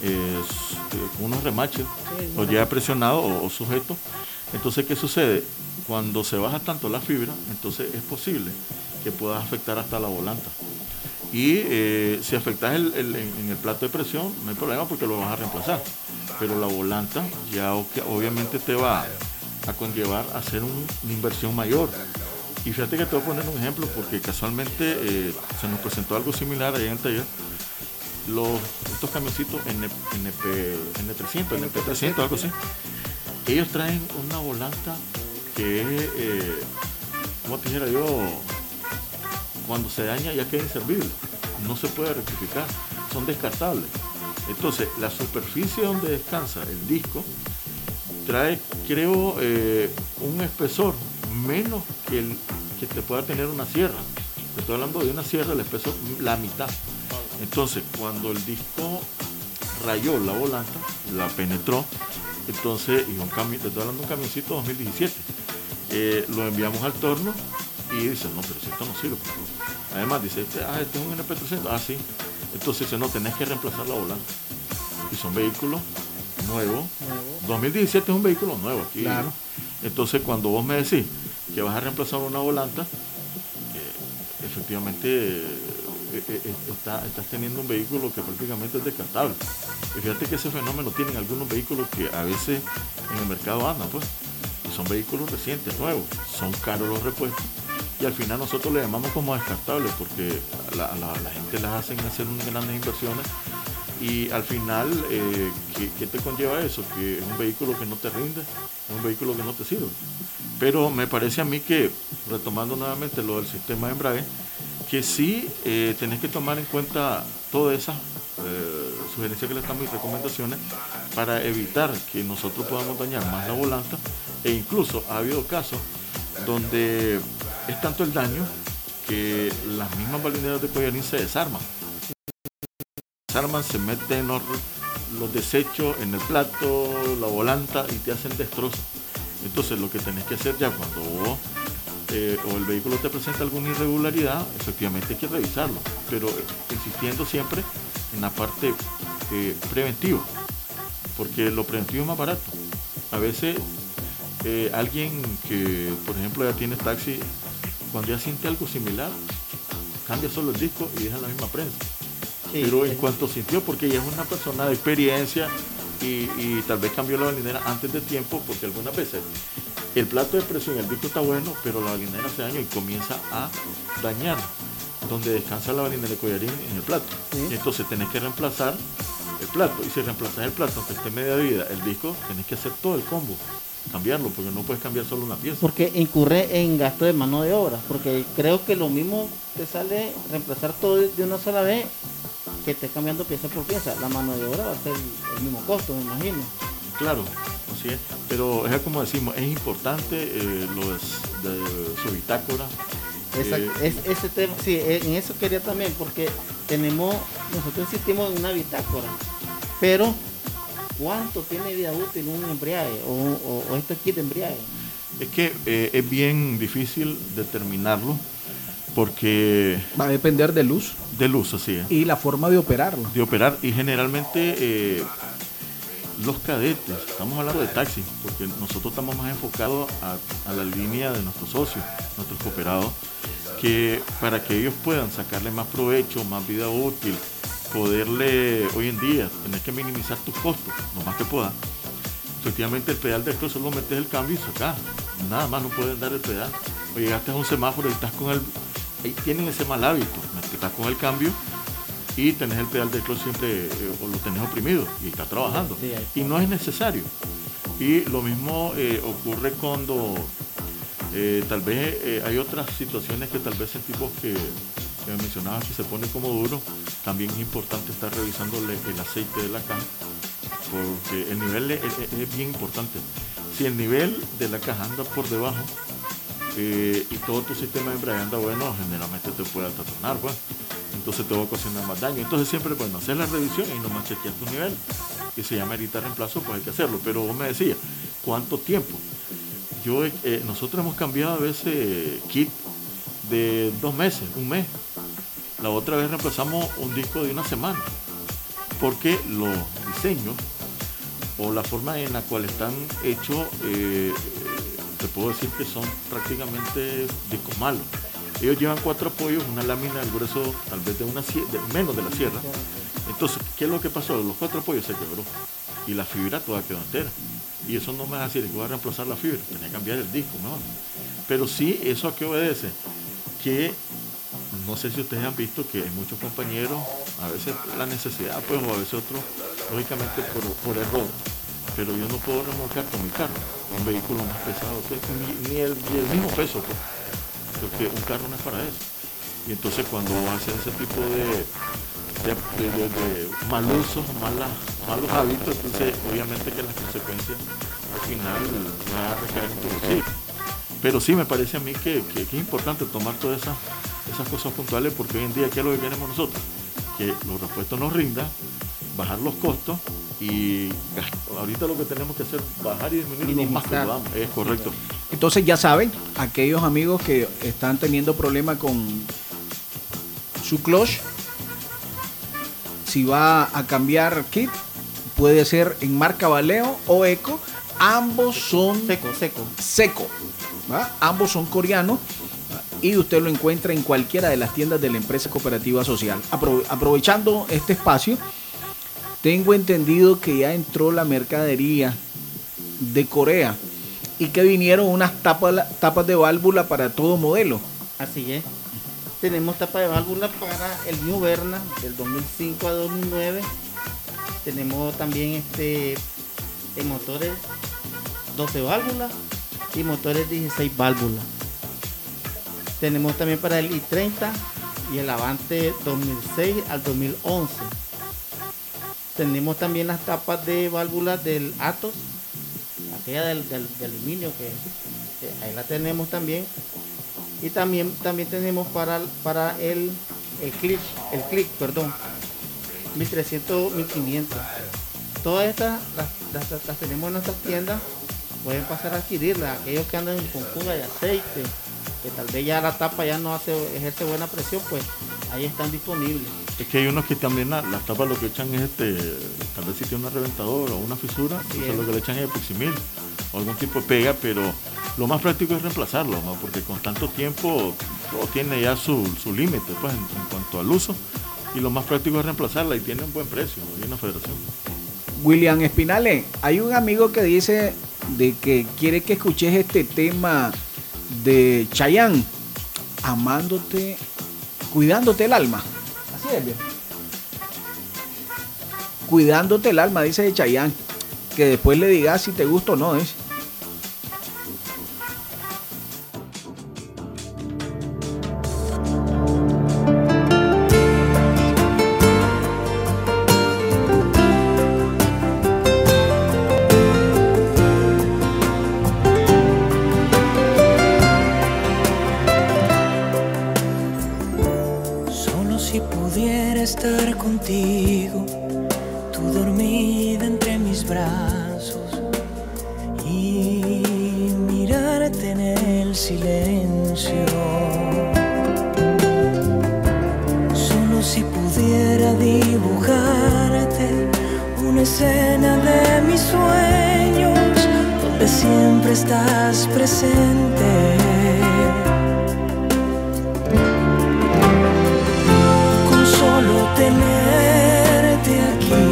con unos remaches, o ya presionado o sujeto. Entonces, ¿qué sucede? Cuando se baja tanto la fibra, entonces es posible que puedas afectar hasta la volanta. Y si afectas en el plato de presión, no hay problema porque lo vas a reemplazar. Pero la volanta ya obviamente te va a conllevar a hacer una inversión mayor. Y fíjate que te voy a poner un ejemplo porque casualmente se nos presentó algo similar allá en el taller. Estos camioncitos NP300, NP300, algo así. Ellos traen una volanta que es, como te dijera yo, cuando se daña ya queda inservible, no se puede rectificar, son descartables. Entonces, la superficie donde descansa el disco trae, creo, un espesor menos que el que te pueda tener una sierra. Te estoy hablando de una sierra, el espesor, la mitad. Entonces, cuando el disco rayó la volanta, la penetró, entonces, te estoy hablando de un camioncito 2017, lo enviamos al torno y dice, no, pero si esto no sirve. Además dice, este es un NP300, sí. Entonces dice, no, tenés que reemplazar la volanta. Y son vehículos nuevos. 2017 es un vehículo nuevo aquí. Claro. Entonces cuando vos me decís que vas a reemplazar una volanta, efectivamente estás teniendo un vehículo que prácticamente es descartable. Y fíjate que ese fenómeno tienen algunos vehículos que a veces en el mercado andan, pues. Y son vehículos recientes, nuevos. Son caros los repuestos. Y al final nosotros le llamamos como descartables porque la gente las hacen hacer unas grandes inversiones y al final, ¿qué te conlleva eso? Que es un vehículo que no te rinde, es un vehículo que no te sirve. Pero me parece a mí que, retomando nuevamente lo del sistema de embrague, que sí tenés que tomar en cuenta todas esas sugerencias que le estamos y recomendaciones para evitar que nosotros podamos dañar más la volanta, e incluso ha habido casos donde es tanto el daño que las mismas balineras de collarín se desarman, se meten los desechos en el plato, la volanta y te hacen destrozos. Entonces lo que tenés que hacer ya cuando vos o el vehículo te presenta alguna irregularidad, efectivamente hay que revisarlo, pero insistiendo siempre en la parte preventiva, porque lo preventivo es más barato. A veces alguien que, por ejemplo, ya tiene taxi, cuando ya siente algo similar, cambia solo el disco y deja la misma prensa. Sí, pero en cuanto sintió, porque ella es una persona de experiencia y tal vez cambió la balinera antes de tiempo, porque algunas veces el plato de presión, el disco está bueno, pero la balinera se daña y comienza a dañar donde descansa la balinera de collarín en el plato. Sí. Entonces tenés que reemplazar el plato, y si reemplazas el plato aunque esté media vida, el disco, tenés que hacer todo el combo, cambiarlo, porque no puedes cambiar solo una pieza. Porque incurre en gasto de mano de obra, porque creo que lo mismo te sale reemplazar todo de una sola vez que estés cambiando pieza por pieza. La mano de obra va a ser el mismo costo, me imagino. Claro, así es, pero es como decimos, es importante lo de su bitácora. Ese tema, sí, en eso quería también, porque nosotros insistimos en una bitácora, pero ¿cuánto tiene vida útil un embriague o este kit de embriague? Es que es bien difícil determinarlo porque va a depender del uso. Del uso, sí. Y la forma de operarlo. De operar, y generalmente los cadetes, estamos hablando de taxi, porque nosotros estamos más enfocados a la línea de nuestros socios, nuestros cooperados, que para que ellos puedan sacarle más provecho, más vida útil, poderle, hoy en día, tener que minimizar tus costos, lo más que puedas. Efectivamente, el pedal de esto solo metes el cambio y sacás, nada más no pueden dar el pedal. O llegaste a un semáforo y estás con ahí tienen ese mal hábito, estás con el cambio y tenés el pedal del clutch siempre o lo tenés oprimido y estás trabajando, y no es necesario. Y lo mismo ocurre cuando Tal vez hay otras situaciones que tal vez sentimos que me mencionabas que se pone como duro. También es importante estar revisándole el aceite de la caja, porque el nivel es bien importante. Si el nivel de la caja anda por debajo y todo tu sistema de embrague anda bueno, generalmente te puede atatronar, pues. Entonces te va a ocasionar más daño. Entonces siempre, bueno, hacer la revisión y nomás chequear tu nivel. Y si ya merita reemplazo, pues hay que hacerlo. Pero vos me decías, ¿cuánto tiempo? Nosotros hemos cambiado a veces kit de 2 meses, 1 mes. La otra vez reemplazamos un disco de 1 semana. Porque los diseños o la forma en la cual están hechos, te puedo decir que son prácticamente discos malos. Ellos llevan 4 apoyos, una lámina del grueso tal vez de menos de la sierra. Entonces, ¿qué es lo que pasó? Los 4 apoyos se quebró y la fibra toda quedó entera. Y eso no me va a decir que voy a reemplazar la fibra, tenía que cambiar el disco, mejor. Pero sí, ¿eso a qué obedece? Que no sé si ustedes han visto que hay muchos compañeros, a veces la necesidad, pues, o a veces otros, lógicamente por error. Pero yo no puedo remolcar con mi carro, un vehículo más pesado, que ni el mismo peso, pues. Porque un carro no es para eso. Y entonces cuando haces ese tipo de mal uso, malos hábitos, entonces obviamente que las consecuencias al final van a recaer en tu bolsillo. Pero sí me parece a mí que es importante tomar todas esas cosas puntuales, porque hoy en día, ¿qué es lo que queremos nosotros? Que los repuestos nos rindan, bajar los costos y ahorita lo que tenemos que hacer es bajar y disminuir lo más que podamos. Es correcto. Entonces ya saben, aquellos amigos que están teniendo problemas con su clutch, si va a cambiar kit, puede ser en marca Valeo o Eco. Ambos son seco, ¿va? Ambos son coreanos, ¿va? Y usted lo encuentra en cualquiera de las tiendas de la empresa cooperativa social. Aprovechando este espacio, tengo entendido que ya entró la mercadería de Corea y que vinieron unas tapas de válvula para todo modelo. Así es. Tenemos tapa de válvula para el New Berna del 2005 a 2009. Tenemos también motores 12 válvulas y motores 16 válvulas. Tenemos también para el i30 y el Avante 2006 al 2011. Tenemos también las tapas de válvulas del Atos, aquella del aluminio que ahí la tenemos también. Y también tenemos para el click, 1300, 1500. Todas estas las tenemos en nuestras tiendas. Pueden pasar a adquirirlas. Aquellos que andan con fuga de aceite, que tal vez ya la tapa ya no ejerce buena presión, pues ahí están disponibles. Es que hay unos que también las tapas lo que echan es tal vez si tiene una reventadora o una fisura, entonces lo que le echan es epoximil o algún tipo de pega, pero lo más práctico es reemplazarlo, ¿no? Porque con tanto tiempo todo tiene ya su límite, pues, en cuanto al uso, y lo más práctico es reemplazarla y tiene un buen precio en la federación. William Espinales, hay un amigo que dice de que quiere que escuches este tema de Chayanne, amándote, cuidándote el alma. Así es, bien. Cuidándote el alma, dice de Chayanne, que después le digas si te gusta o no, es. Estar contigo, tú dormida entre mis brazos y mirarte en el silencio. Solo si pudiera dibujarte una escena de mis sueños donde siempre estás presente. Tenerte aquí,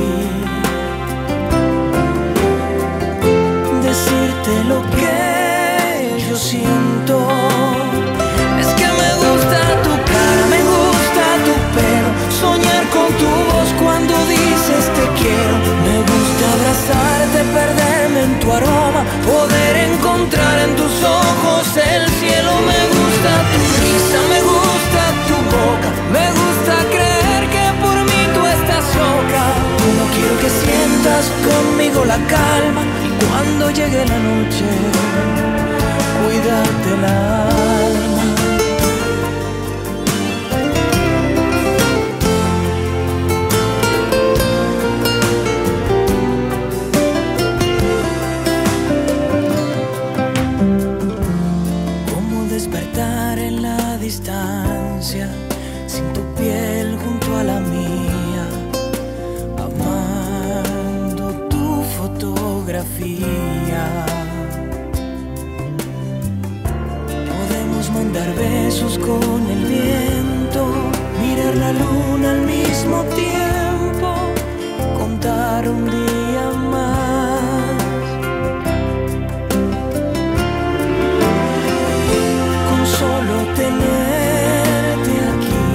decirte lo que yo siento. Es que me gusta tu cara, me gusta tu pelo, soñar con tu voz cuando dices te quiero. Me gusta abrazarte, perderme en tu aroma, poder encontrar en tus ojos el cielo. sientas conmigo la calma y cuando llegue la noche, cuídate el alma. Como despertar en la distancia, sin tu piel junto a la mía, amando tu fotografía. Podemos mandar besos con el viento, mirar la luna al mismo tiempo, contar un día más. Con solo tenerte aquí,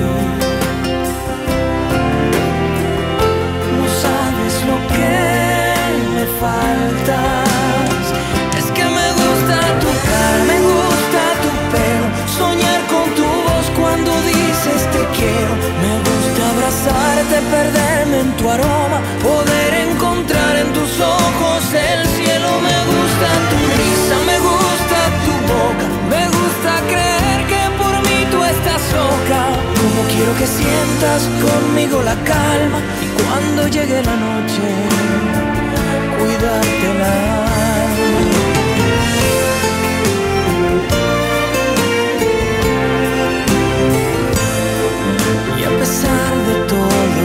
no sabes lo que me faltas. Es que me gusta tu cara, me gusta tu pelo, soñar con tu voz cuando dices te quiero. Me gusta abrazarte, perderme en tu aroma, poder encontrar en tus ojos el cielo. Me gusta tu risa, me gusta tu boca, me gusta creer que por mí tú estás loca. Como quiero que sientas conmigo la calma y cuando llegue la noche, cuídate el alma. Y a pesar de todo,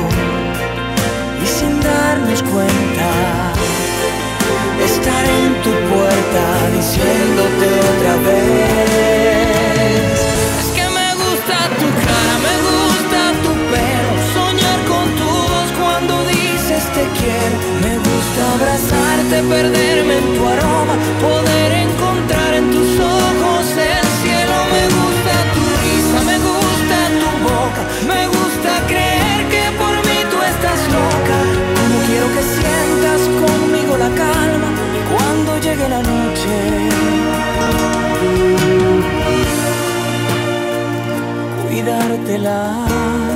y sin darnos cuenta, estar en tu puerta diciéndote otra vez. Es que me gusta tu cara, me gusta tu pelo, soñar con tu voz cuando dices te quiero. Me gusta abrazarte, perderme en tu aroma, poder encontrar en tus ojos el cielo. Me gusta tu risa, me gusta tu boca, me gusta creer que por mí tú estás loca. Como quiero que sientas conmigo la calma y cuando llegue la noche, cuidarte el alma.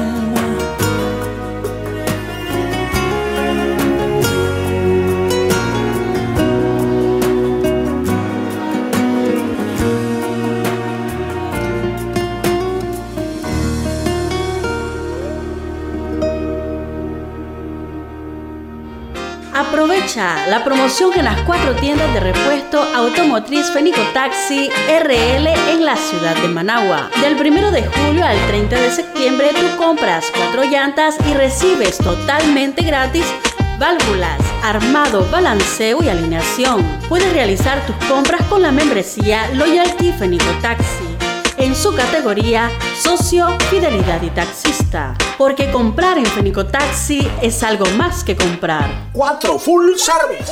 Aprovecha la promoción en las 4 tiendas de repuesto automotriz Fenico Taxi RL en la ciudad de Managua. Del 1 de julio al 30 de septiembre tú compras 4 llantas y recibes totalmente gratis válvulas, armado, balanceo y alineación. Puedes realizar tus compras con la membresía Loyalty Fenico Taxi en su categoría Socio, Fidelidad y Taxista. Porque comprar en Fenico Taxi es algo más que comprar. 4 Full Service.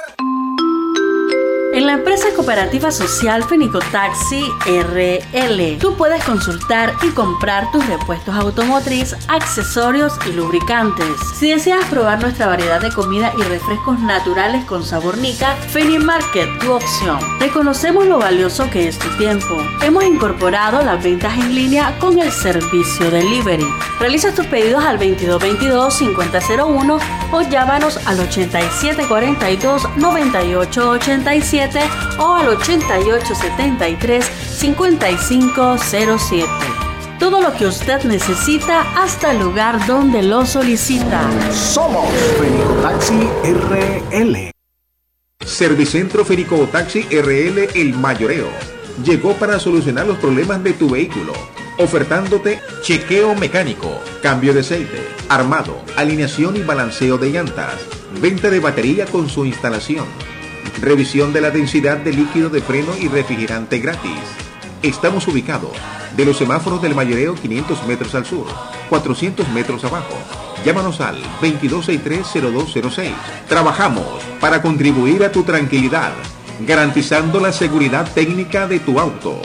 En la empresa cooperativa social Fenico Taxi RL, tú puedes consultar y comprar tus repuestos automotriz, accesorios y lubricantes. Si deseas probar nuestra variedad de comida y refrescos naturales con sabor nica, Feni Market, tu opción. Reconocemos lo valioso que es tu tiempo. Hemos incorporado las ventas en línea con el servicio delivery. Realiza tus pedidos al 2222-5001 o llámanos al 8742-9887 o al 8873-5507. Todo lo que usted necesita hasta el lugar donde lo solicita. Somos Fenico Taxi RL. Servicentro Fenico Taxi RL El Mayoreo llegó para solucionar los problemas de tu vehículo, ofertándote chequeo mecánico, cambio de aceite, armado, alineación y balanceo de llantas, venta de batería con su instalación, revisión de la densidad de líquido de freno y refrigerante gratis. Estamos ubicados de los semáforos del Mayoreo 500 metros al sur, 400 metros abajo. Llámanos al 2263-0206. Trabajamos para contribuir a tu tranquilidad, garantizando la seguridad técnica de tu auto.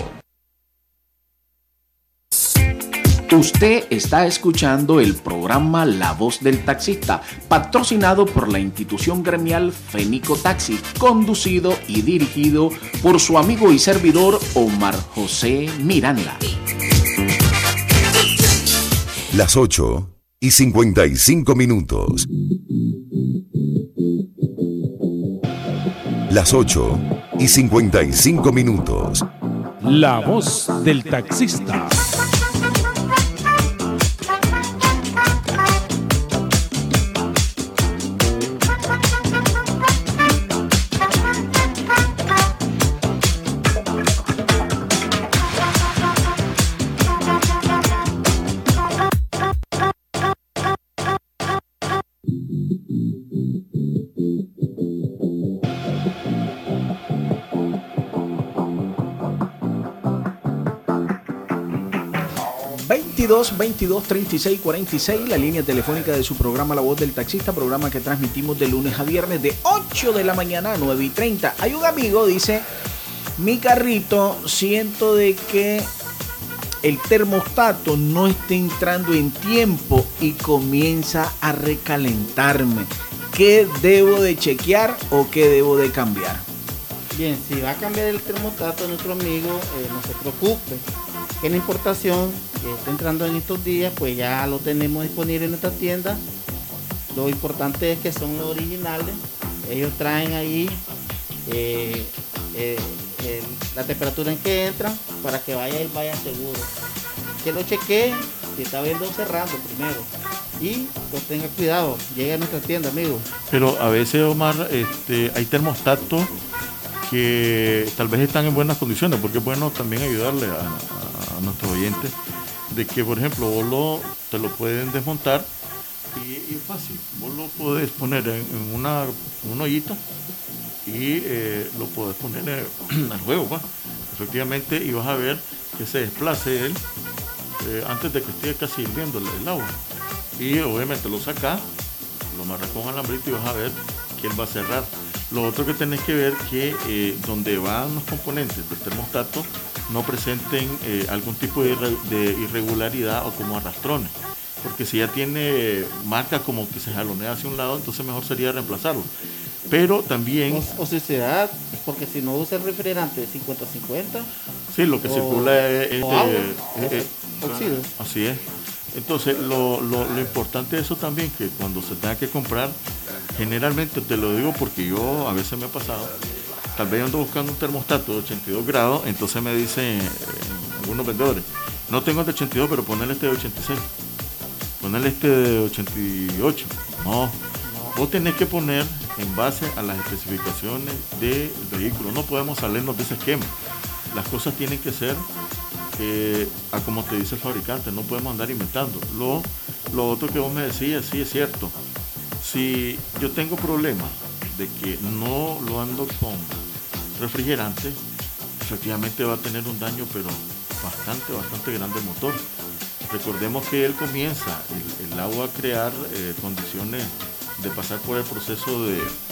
Usted está escuchando el programa La Voz del Taxista, patrocinado por la institución gremial Fenico Taxi, conducido y dirigido por su amigo y servidor Omar José Miranda. Las 8:55. Las 8:55. La voz del taxista. ...22 36 46... la línea telefónica de su programa La Voz del Taxista, programa que transmitimos de lunes a viernes de 8 de la mañana a 9:30. Hay un amigo, dice: mi carrito, siento de que el termostato no está entrando en tiempo y comienza a recalentarme. ¿Qué debo de chequear o qué debo de cambiar? Bien, si va a cambiar el termostato, nuestro amigo, no se preocupe. Que la importación que está entrando en estos días, pues ya lo tenemos disponible en nuestra tienda. Lo importante es que son los originales. Ellos traen ahí la temperatura en que entran para que vaya seguro. Que lo chequee, si está viendo cerrando primero. Y pues tenga cuidado, llegue a nuestra tienda, amigo. Pero a veces, Omar, hay termostatos que tal vez están en buenas condiciones, porque es bueno también ayudarle a nuestros oyentes de que, por ejemplo, te lo pueden desmontar y es fácil. Vos lo podés poner en una ollita y lo podés poner al juego, pues. Efectivamente, y vas a ver que se desplace él antes de que esté casi hirviendo el agua. Y obviamente lo sacás, lo amarras con un alambrito y vas a ver que él va a cerrar. Lo otro que tenés que ver que donde van los componentes del termostato no presenten algún tipo de irregularidad o como arrastrones, porque si ya tiene marcas como que se jalonea hacia un lado, entonces mejor sería reemplazarlo. Pero también... O si se da, porque si no usa el refrigerante de 50-50... Sí, lo que circula es óxido. Así es. Entonces, lo importante de eso también, que cuando se tenga que comprar, generalmente te lo digo porque yo a veces me ha pasado, tal vez ando buscando un termostato de 82 grados, entonces me dicen algunos vendedores, no tengo el de 82, pero ponele este de 86, ponele este de 88. No, vos tenés que poner en base a las especificaciones del vehículo, no podemos salirnos de ese esquema. Las cosas tienen que ser a como te dice el fabricante, no podemos andar inventando. Lo otro que vos me decías, sí es cierto. Si yo tengo problemas de que no lo ando con refrigerante, efectivamente va a tener un daño, pero bastante grande el motor. Recordemos que él comienza el agua a crear condiciones de pasar por el proceso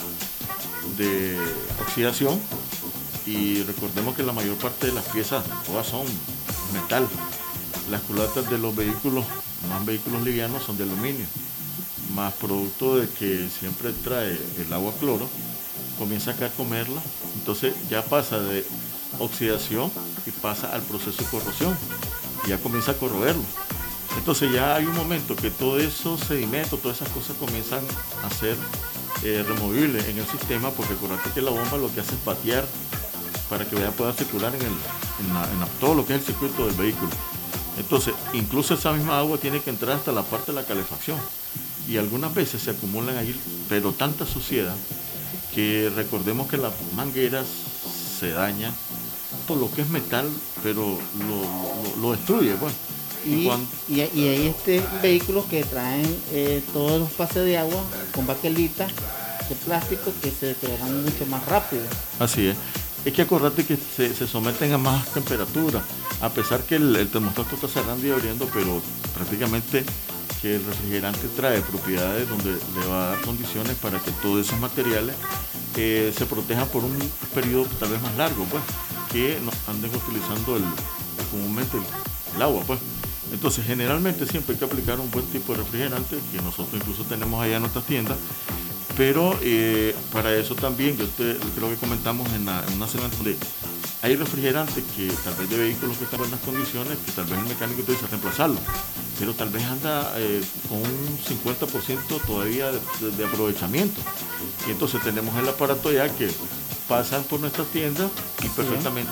de oxidación, y recordemos que la mayor parte de las piezas todas son metal. Las culatas de los vehículos, más vehículos livianos, son de aluminio, más producto de que siempre trae el agua cloro, comienza a comerla, entonces ya pasa de oxidación y pasa al proceso de corrosión, y ya comienza a corroerlo. Entonces ya hay un momento que todos esos sedimentos, todas esas cosas comienzan a ser removibles en el sistema, porque acuérdate que la bomba lo que hace es batear para que pueda circular en todo lo que es el circuito del vehículo. Entonces, incluso esa misma agua tiene que entrar hasta la parte de la calefacción, y algunas veces se acumulan ahí, pero tanta suciedad que recordemos que las mangueras se dañan, todo lo que es metal, pero lo destruye, pues. Y hay vehículos que traen todos los pases de agua con baquelitas de plástico que se deterioran mucho más rápido. Así es. Es que acordate que se someten a más temperatura, a pesar que el termostato está cerrando y abriendo, pero prácticamente que el refrigerante trae propiedades donde le va a dar condiciones para que todos esos materiales se protejan por un periodo tal vez más largo, pues, que no anden utilizando comúnmente el agua, pues. Entonces, generalmente siempre hay que aplicar un buen tipo de refrigerante, que nosotros incluso tenemos allá en nuestras tiendas. Pero para eso también, creo que comentamos en una semana donde hay refrigerantes que tal vez de vehículos que están en buenas condiciones, que tal vez el mecánico te dice reemplazarlo, pero tal vez anda con un 50% todavía de aprovechamiento. Y entonces tenemos el aparato ya que pasan por nuestra tienda y perfectamente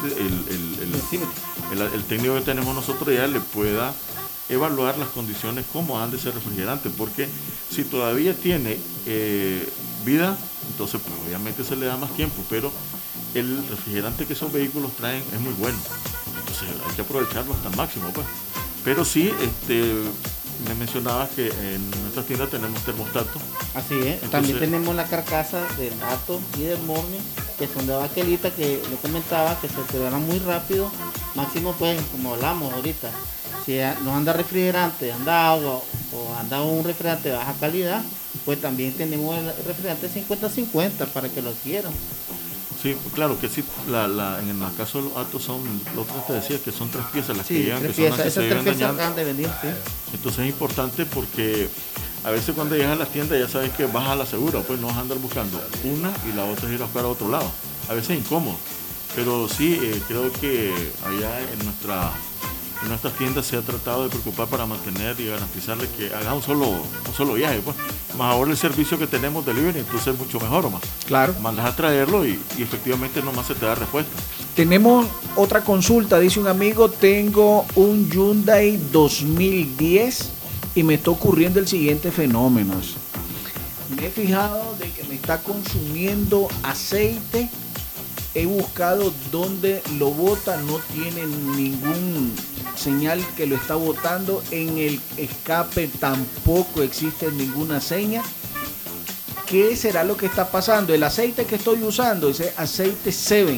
el técnico que tenemos nosotros ya le pueda evaluar las condiciones como han de ser refrigerante, porque si todavía tiene vida, entonces pues obviamente se le da más tiempo, pero el refrigerante que esos vehículos traen es muy bueno, entonces hay que aprovecharlo hasta el máximo, pues. Pero sí, me mencionabas que en nuestra tienda tenemos termostato. Así es, entonces, también tenemos la carcasa del Atos y del Morning, que son de baquelita, que le comentaba que se deterioran muy rápido, máximo pues como hablamos ahorita, si no anda refrigerante, anda agua o anda un refrigerante de baja calidad, pues también tenemos el refrigerante 50-50 para que lo adquieran. Sí, claro que sí, en el caso de los Atos son, lo que te decía, que son 3 piezas las que llegan, que son las que se deben dañar. De venir, sí. Entonces es importante porque a veces cuando llegas a las tiendas ya sabes que vas a la segura, pues no vas a andar buscando una y la otra es ir a buscar a otro lado. A veces es incómodo, pero sí, creo que allá en nuestras tiendas se ha tratado de preocupar para mantener y garantizarle que haga un solo viaje, pues. Más ahora el servicio que tenemos delivery, entonces es mucho mejor, más. Claro. Mandas a traerlo y efectivamente nomás se te da respuesta. Tenemos otra consulta, dice un amigo, tengo un Hyundai 2010 y me está ocurriendo el siguiente fenómeno. Me he fijado de que me está consumiendo aceite. He buscado dónde lo bota, no tiene ningún señal que lo está botando. En el escape tampoco existe ninguna seña. ¿Qué será lo que está pasando? El aceite que estoy usando es aceite 7.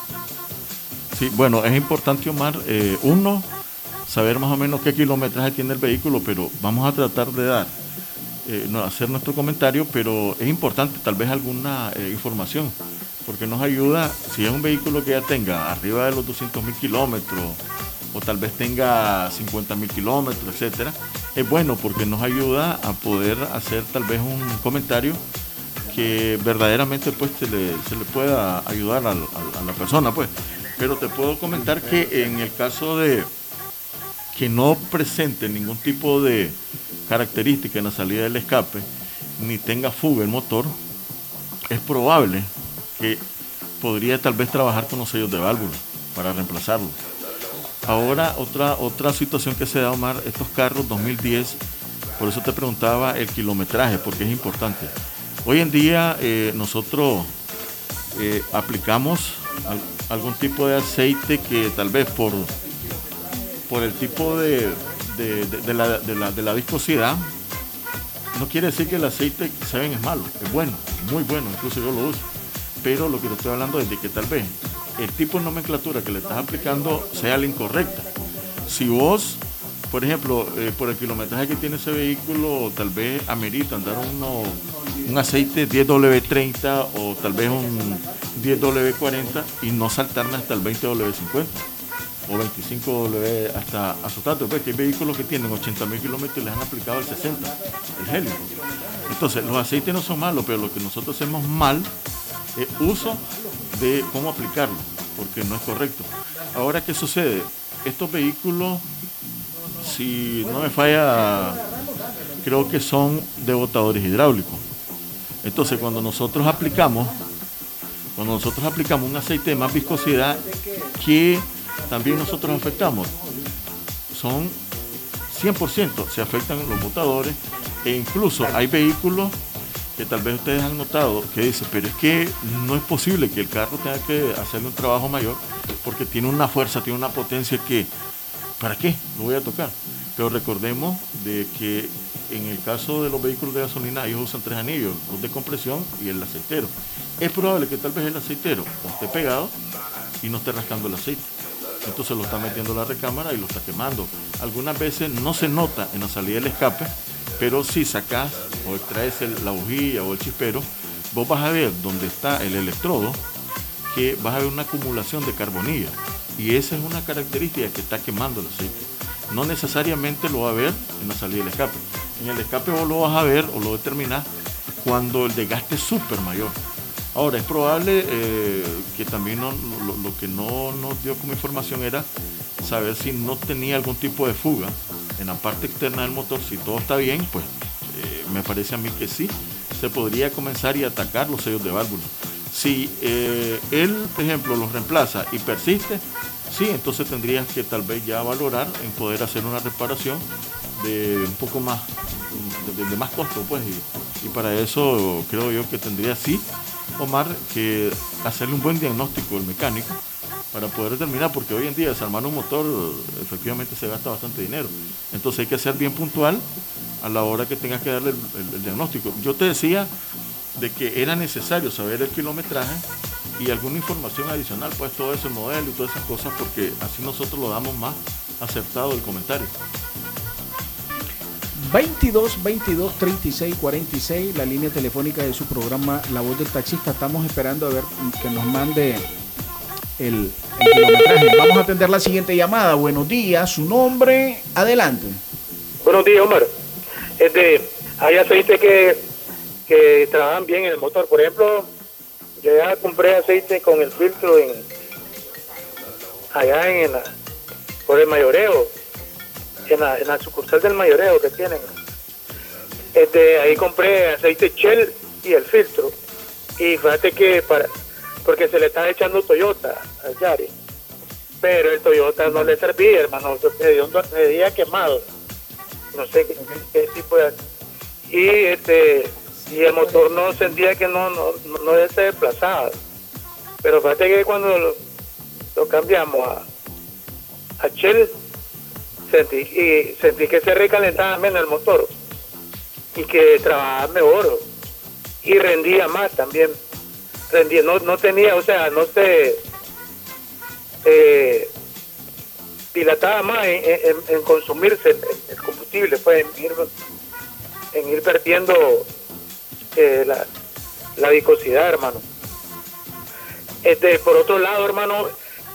Sí, bueno, es importante, Omar, saber más o menos qué kilometraje tiene el vehículo, pero vamos a tratar de hacer nuestro comentario, pero es importante tal vez alguna información, porque nos ayuda, si es un vehículo que ya tenga arriba de los 200.000 kilómetros, o tal vez tenga 50.000 kilómetros, etcétera, es bueno porque nos ayuda a poder hacer tal vez un comentario que verdaderamente pues se le pueda ayudar a la persona, pues. Pero te puedo comentar que en el caso de que no presente ningún tipo de característica en la salida del escape, ni tenga fuga el motor, es probable que podría tal vez trabajar con los sellos de válvula para reemplazarlo. Ahora, otra situación que se da, Omar, estos carros 2010, por eso te preguntaba el kilometraje, porque es importante. Hoy en día nosotros aplicamos algún tipo de aceite que tal vez por el tipo de la viscosidad, no quiere decir que el aceite 7 es malo, es bueno, muy bueno, incluso yo lo uso. Pero lo que te estoy hablando es de que tal vez el tipo de nomenclatura que le estás aplicando sea la incorrecta. Si vos, por ejemplo, por el kilometraje que tiene ese vehículo, tal vez amerita andar un aceite 10W30 o tal vez un 10W40 y no saltarme hasta el 20W50 o 25W hasta asustarte, pues que hay vehículos que tienen 80.000 kilómetros y les han aplicado el 60, el helio. Entonces, los aceites no son malos, pero lo que nosotros hacemos mal es uso de cómo aplicarlo, porque no es correcto. Ahora, ¿qué sucede? Estos vehículos, si no me falla, creo que son de botadores hidráulicos. Entonces, cuando nosotros aplicamos un aceite de más viscosidad que también nosotros afectamos, son 100%, se afectan los botadores, e incluso hay vehículos que tal vez ustedes han notado que dicen, pero es que no es posible que el carro tenga que hacerle un trabajo mayor porque tiene una fuerza, tiene una potencia que, ¿para qué? Lo voy a tocar. Pero recordemos de que en el caso de los vehículos de gasolina, ellos usan 3 anillos, los de compresión y el aceitero. Es probable que tal vez el aceitero esté pegado y no esté rascando el aceite. Entonces lo está metiendo a la recámara y lo está quemando. Algunas veces no se nota en la salida del escape, pero si sacás o extraes la bujía o el chispero, vos vas a ver donde está el electrodo, que vas a ver una acumulación de carbonilla. Y esa es una característica que está quemando el aceite. No necesariamente lo va a ver en la salida del escape. En el escape vos lo vas a ver o lo determinás cuando el desgaste es súper mayor. Ahora, es probable que también lo que no nos dio como información era saber si no tenía algún tipo de fuga en la parte externa del motor. Si todo está bien, pues me parece a mí que sí, se podría comenzar y atacar los sellos de válvula. Si él, por ejemplo, los reemplaza y persiste, sí, entonces tendrías que tal vez ya valorar en poder hacer una reparación de un poco más, de más costo, pues, y para eso creo yo que tendría, sí, Omar, que hacerle un buen diagnóstico al mecánico para poder determinar, porque hoy en día desarmar un motor efectivamente se gasta bastante dinero, entonces hay que ser bien puntual a la hora que tengas que darle el diagnóstico. Yo te decía de que era necesario saber el kilometraje y alguna información adicional, pues todo ese modelo y todas esas cosas, porque así nosotros lo damos más acertado el comentario. 22 22 36 46, la línea telefónica de su programa La Voz del Taxista. Estamos esperando a ver que nos mande el kilometraje. Vamos a atender la siguiente llamada. Buenos días, su nombre, adelante. Buenos días, Omar. Hay aceite que trabajan bien en el motor. Por ejemplo, yo ya compré aceite con el filtro allá por el Mayoreo, en la sucursal del Mayoreo que tienen. Ahí compré aceite Shell y el filtro. Y fíjate que porque se le está echando Toyota al Yaris, pero el Toyota no le servía, hermano, me había quemado, no sé qué tipo de... Y el motor no sentía que no se desplazaba, pero fíjate que cuando lo cambiamos a Shell, sentí que se recalentaba menos el motor y que trabajaba mejor y rendía más también. No tenía, o sea, no se dilataba más en consumirse el combustible, pues en ir perdiendo la viscosidad, hermano. Por otro lado, hermano,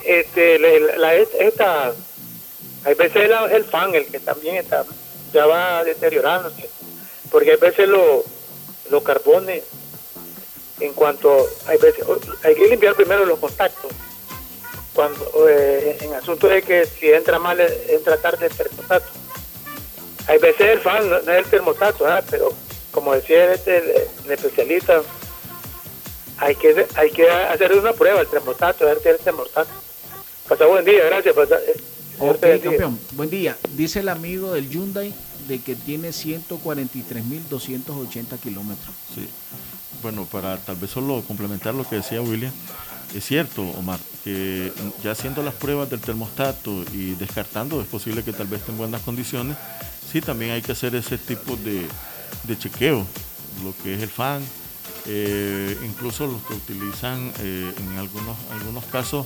hay veces el fan, el que también ya va deteriorándose, porque hay veces los carbones, en cuanto hay que limpiar primero los contactos, cuando en asunto de que si entra tarde el termostato. Hay veces el fan no es el termostato, pero como decía el especialista, hay que hacer una prueba el termostato, ver si es el termostato. Pasa buen día, gracias. Ok, campeón, buen día. Dice el amigo del Hyundai de que tiene 143.280 kilómetros. Sí. Bueno, para tal vez solo complementar lo que decía William, es cierto, Omar, que ya haciendo las pruebas del termostato y descartando, es posible que tal vez esté en buenas condiciones, sí, también hay que hacer ese tipo de chequeo, lo que es el fan, incluso los que utilizan en algunos casos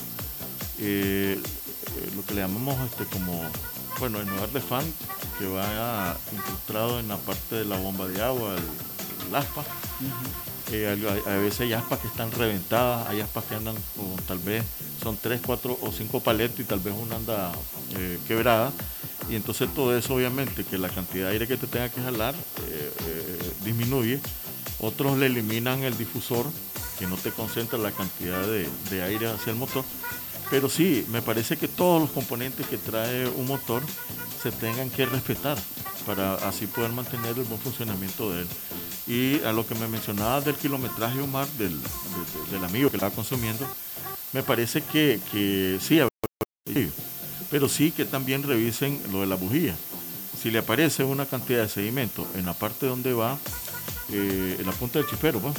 lo que le llamamos en lugar de fan, que va incrustado en la parte de la bomba de agua, el aspa. A veces hay aspas que están reventadas, hay aspas que andan con tal vez son 3, 4 o 5 paletas y tal vez una anda quebrada, y entonces todo eso obviamente que la cantidad de aire que te tenga que jalar disminuye. Otros le eliminan el difusor, que no te concentra la cantidad de aire hacia el motor. Pero sí, me parece que todos los componentes que trae un motor se tengan que respetar para así poder mantener el buen funcionamiento de él. Y a lo que me mencionabas del kilometraje, Omar, del amigo que la va consumiendo, me parece que sí, pero sí que también revisen lo de la bujía. Si le aparece una cantidad de sedimento en la parte donde va, en la punta del chispero, pues,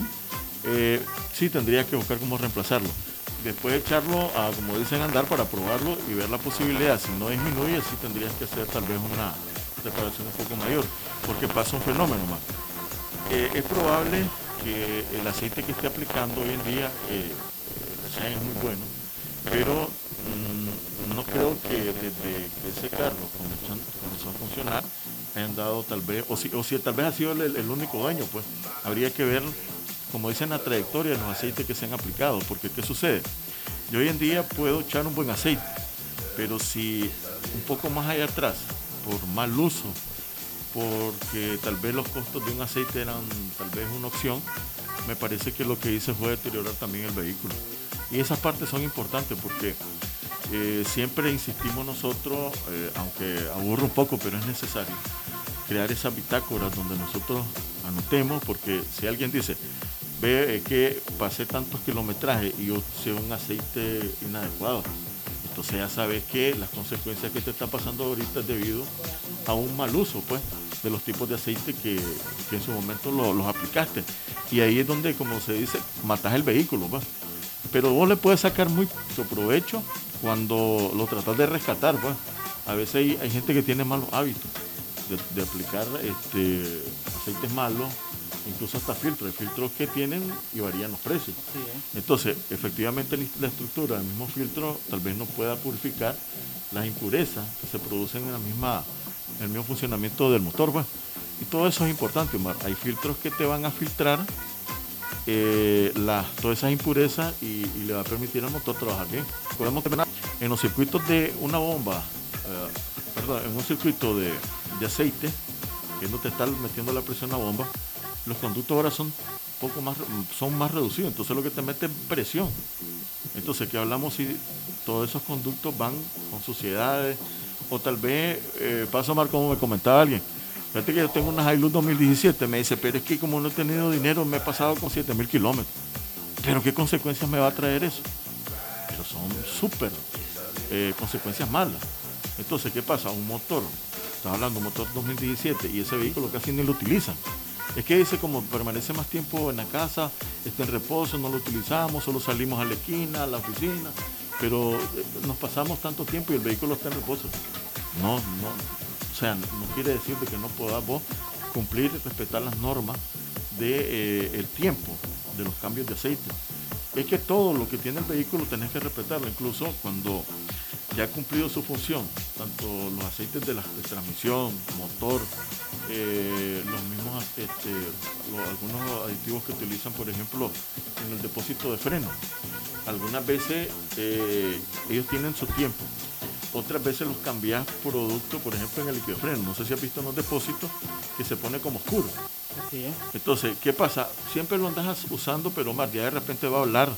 sí tendría que buscar cómo reemplazarlo. Después echarlo a, como dicen, andar para probarlo y ver la posibilidad. Si no disminuye, sí tendrías que hacer tal vez una reparación un poco mayor, porque pasa un fenómeno más. Es probable que el aceite que esté aplicando hoy en día sea muy bueno, pero no creo que desde ese carro comenzó a funcionar hayan dado tal vez, o si tal vez ha sido el único daño, pues habría que ver, como dicen, la trayectoria de los aceites que se han aplicado, porque ¿qué sucede? Yo hoy en día puedo echar un buen aceite, pero si un poco más allá atrás, por mal uso, porque tal vez los costos de un aceite eran tal vez una opción, me parece que lo que hice fue deteriorar también el vehículo. Y esas partes son importantes porque siempre insistimos nosotros, aunque aburre un poco, pero es necesario, crear esas bitácoras donde nosotros anotemos, porque si alguien dice, ve que pasé tantos kilometrajes y yo usé un aceite inadecuado. Entonces ya sabes que las consecuencias que te está pasando ahorita es debido a un mal uso, pues, de los tipos de aceite que en su momento los aplicaste. Y ahí es donde, como se dice, matas el vehículo, pues. Pero vos le puedes sacar mucho provecho cuando lo tratas de rescatar, pues. A veces hay gente que tiene malos hábitos de aplicar aceites malos, incluso hasta filtros. Hay filtros que tienen y varían los precios. Sí, Entonces, efectivamente, la estructura del mismo filtro tal vez no pueda purificar las impurezas que se producen en el mismo funcionamiento del motor, pues. Y todo eso es importante, Omar. Hay filtros que te van a filtrar todas esas impurezas y le va a permitir al motor trabajar bien. Podemos terminar en los circuitos de una bomba, en un circuito de aceite, que no te está metiendo la presión a la bomba. Los conductos ahora son más reducidos, entonces lo que te mete es presión. Entonces, ¿qué hablamos si todos esos conductos van con suciedades? O tal vez, paso, Omar, como me comentaba alguien, fíjate que yo tengo una Hilux 2017, me dice, pero es que como no he tenido dinero, me he pasado con 7,000 kilómetros. ¿Pero qué consecuencias me va a traer eso? Pero son súper consecuencias malas. Entonces, ¿qué pasa? Un motor, estás hablando de un motor 2017 y ese vehículo casi ni lo utilizan. Es que dice, como permanece más tiempo en la casa, está en reposo, no lo utilizamos, solo salimos a la esquina, a la oficina, pero nos pasamos tanto tiempo y el vehículo está en reposo. No, o sea, no quiere decir de que no podás vos cumplir y respetar las normas del tiempo de los cambios de aceite. Es que todo lo que tiene el vehículo tenés que respetarlo, incluso cuando ya ha cumplido su función, tanto los aceites de transmisión, motor, los mismos algunos aditivos que utilizan, por ejemplo, en el depósito de freno. Algunas veces ellos tienen su tiempo, otras veces los cambias producto, por ejemplo en el líquido de freno. No sé si has visto unos depósitos que se pone como oscuro. Así es. Entonces, ¿qué pasa? Siempre lo andas usando, pero Omar, ya de repente va a hablar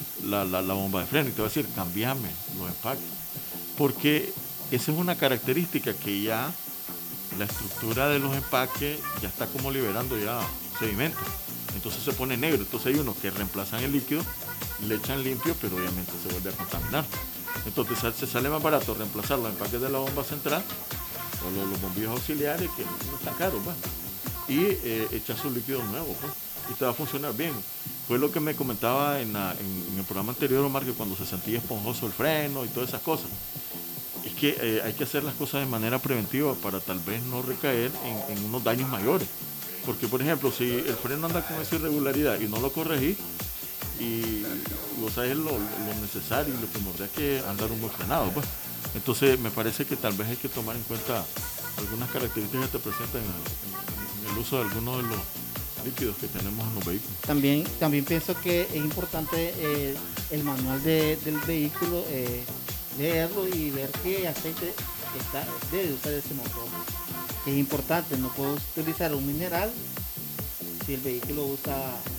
la bomba de freno y te va a decir, cambiame los empaques. Porque esa es una característica que ya la estructura de los empaques ya está como liberando ya sedimento. Entonces se pone negro. Entonces hay unos que reemplazan el líquido, le echan limpio, pero obviamente se vuelve a contaminar. Entonces se sale más barato reemplazar los empaques de la bomba central o los bombillos auxiliares, que no están caros, pues, y echar su líquido nuevo, pues, y te va a funcionar bien. Fue lo que me comentaba en el programa anterior, Omar, que cuando se sentía esponjoso el freno y todas esas cosas. Es que hay que hacer las cosas de manera preventiva para tal vez no recaer en unos daños mayores. Porque, por ejemplo, si el freno anda con esa irregularidad y no lo corregís, y vos sabés lo necesario y lo primordial que es andar un buen frenado, pues. Entonces, me parece que tal vez hay que tomar en cuenta algunas características que te presentan en el uso de algunos de los líquidos que tenemos en los vehículos. También pienso que es importante el manual del vehículo, leerlo y ver qué aceite debe usar ese motor. Es importante, no puedo utilizar un mineral si el vehículo usa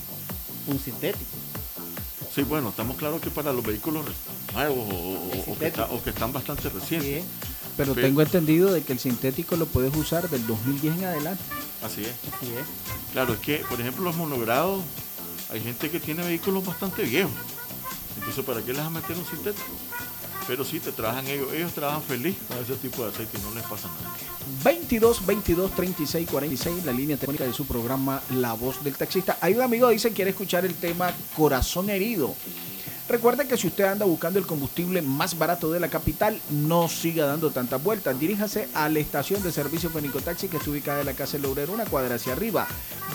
un sintético. Sí, bueno, estamos claros que para los vehículos nuevos o que están bastante recientes. Sí, pero tengo entendido de que el sintético lo puedes usar del 2010 en adelante. Así es. Claro, es que, por ejemplo, los monogrados, hay gente que tiene vehículos bastante viejos. Entonces, ¿para qué les vas a meter un sintético? Pero sí, ellos trabajan feliz con ese tipo de aceite y no les pasa nada. 22 22 36 46, la línea telefónica de su programa La Voz del Taxista. Hay un amigo que dice que quiere escuchar el tema Corazón Herido. Recuerde que si usted anda buscando el combustible más barato de la capital, no siga dando tantas vueltas. Diríjase a la estación de servicio Fenicotaxi, que está ubicada en la Casa del Obrero, una cuadra hacia arriba.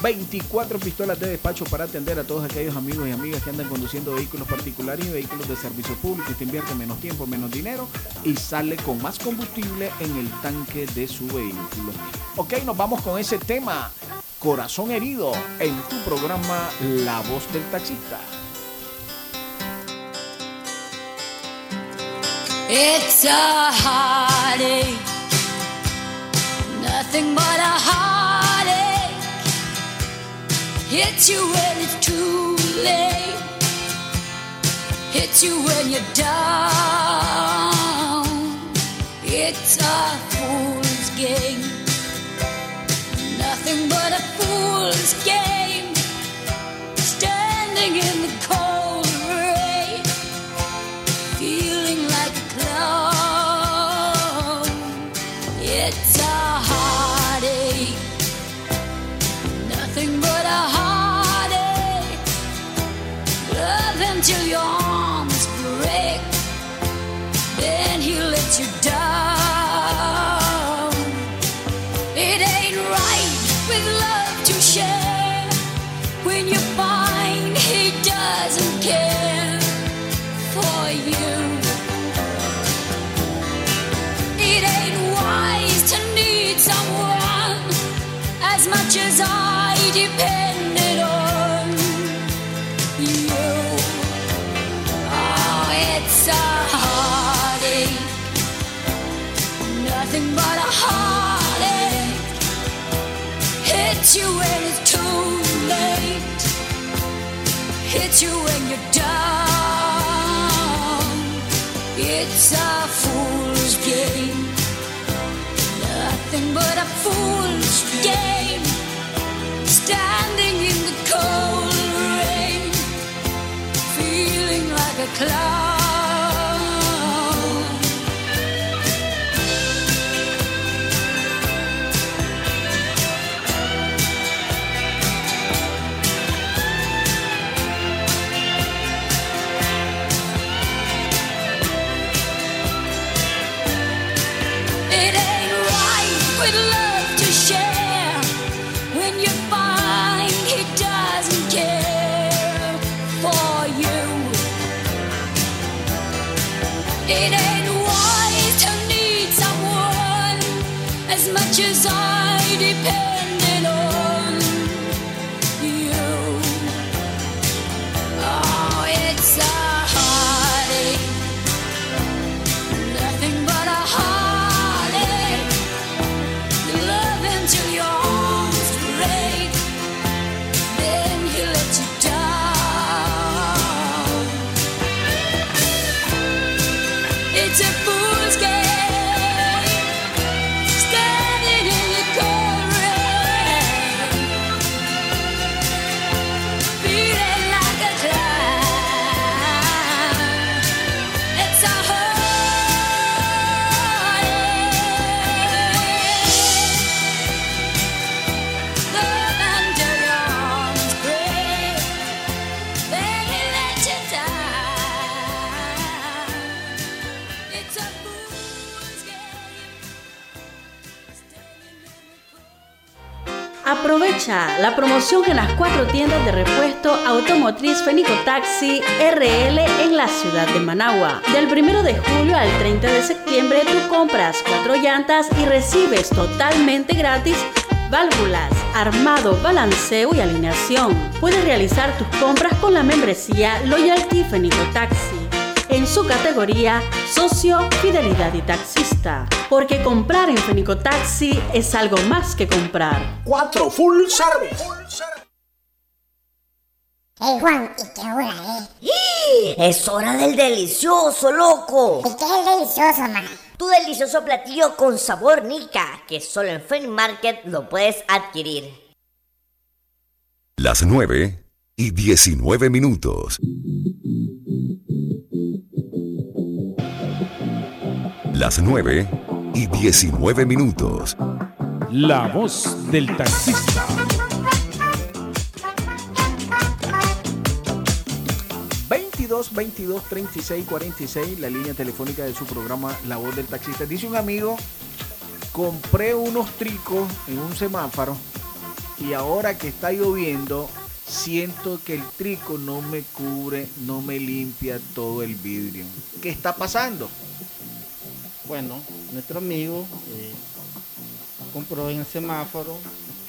24 pistolas de despacho para atender a todos aquellos amigos y amigas que andan conduciendo vehículos particulares y vehículos de servicio público. Usted invierte menos tiempo, menos dinero y sale con más combustible en el tanque de su vehículo. Ok, nos vamos con ese tema, Corazón Herido, en tu programa La Voz del Taxista. It's a heartache, nothing but a heartache. Hits you when it's too late, hits you when you're down. It's a fool's game, nothing but a fool's game. Stay standing in the cold rain, feeling like a clown. It's a heartache, nothing but a heartache. Love until your arms break, then he lets you down. It ain't right with love to share when you find he doesn't care for you. It ain't wise to need someone as much as I depended on you. Oh, it's a heartache, nothing but a heartache. Hits you when it's too late, hits you when you're down. It's a fool's game, nothing but a fool's game. Standing in the cold rain, feeling like a clown. It ain't right with love to share when you find he doesn't care for you. It ain't wise to need someone as much as I depended on you. Oh, it's a heartache, nothing but a heartache. Love until your arms break, then he lets you down. It's a fool's game, standing in the cold rain, feeling like a clown. It's a heartache, love until your arms break, then he lets you down. It's a fool's game. Aprovecha la promoción en las 4 tiendas de repuesto automotriz Fenico Taxi RL en la ciudad de Managua. Del 1 de julio al 30 de septiembre tú compras 4 llantas y recibes totalmente gratis válvulas, armado, balanceo y alineación. Puedes realizar tus compras con la membresía Loyalty Fenico Taxi en su categoría Socio, Fidelidad y Taxista. Porque comprar en Fenico Taxi es algo más que comprar. 4 Full Service. Hey Juan, ¿y qué hora es? Es hora del delicioso, loco. ¿Y qué es el delicioso, man? Tu delicioso platillo con sabor Nica, que solo en Feni Market lo puedes adquirir. Las 9:19. Las 9:19. La voz del taxista. ...22 36 46... la línea telefónica de su programa La Voz del Taxista. Dice un amigo: compré unos tricos en un semáforo y ahora que está lloviendo siento que el trico no me cubre, no me limpia todo el vidrio. ¿Qué está pasando? Bueno, nuestro amigo compró en el semáforo,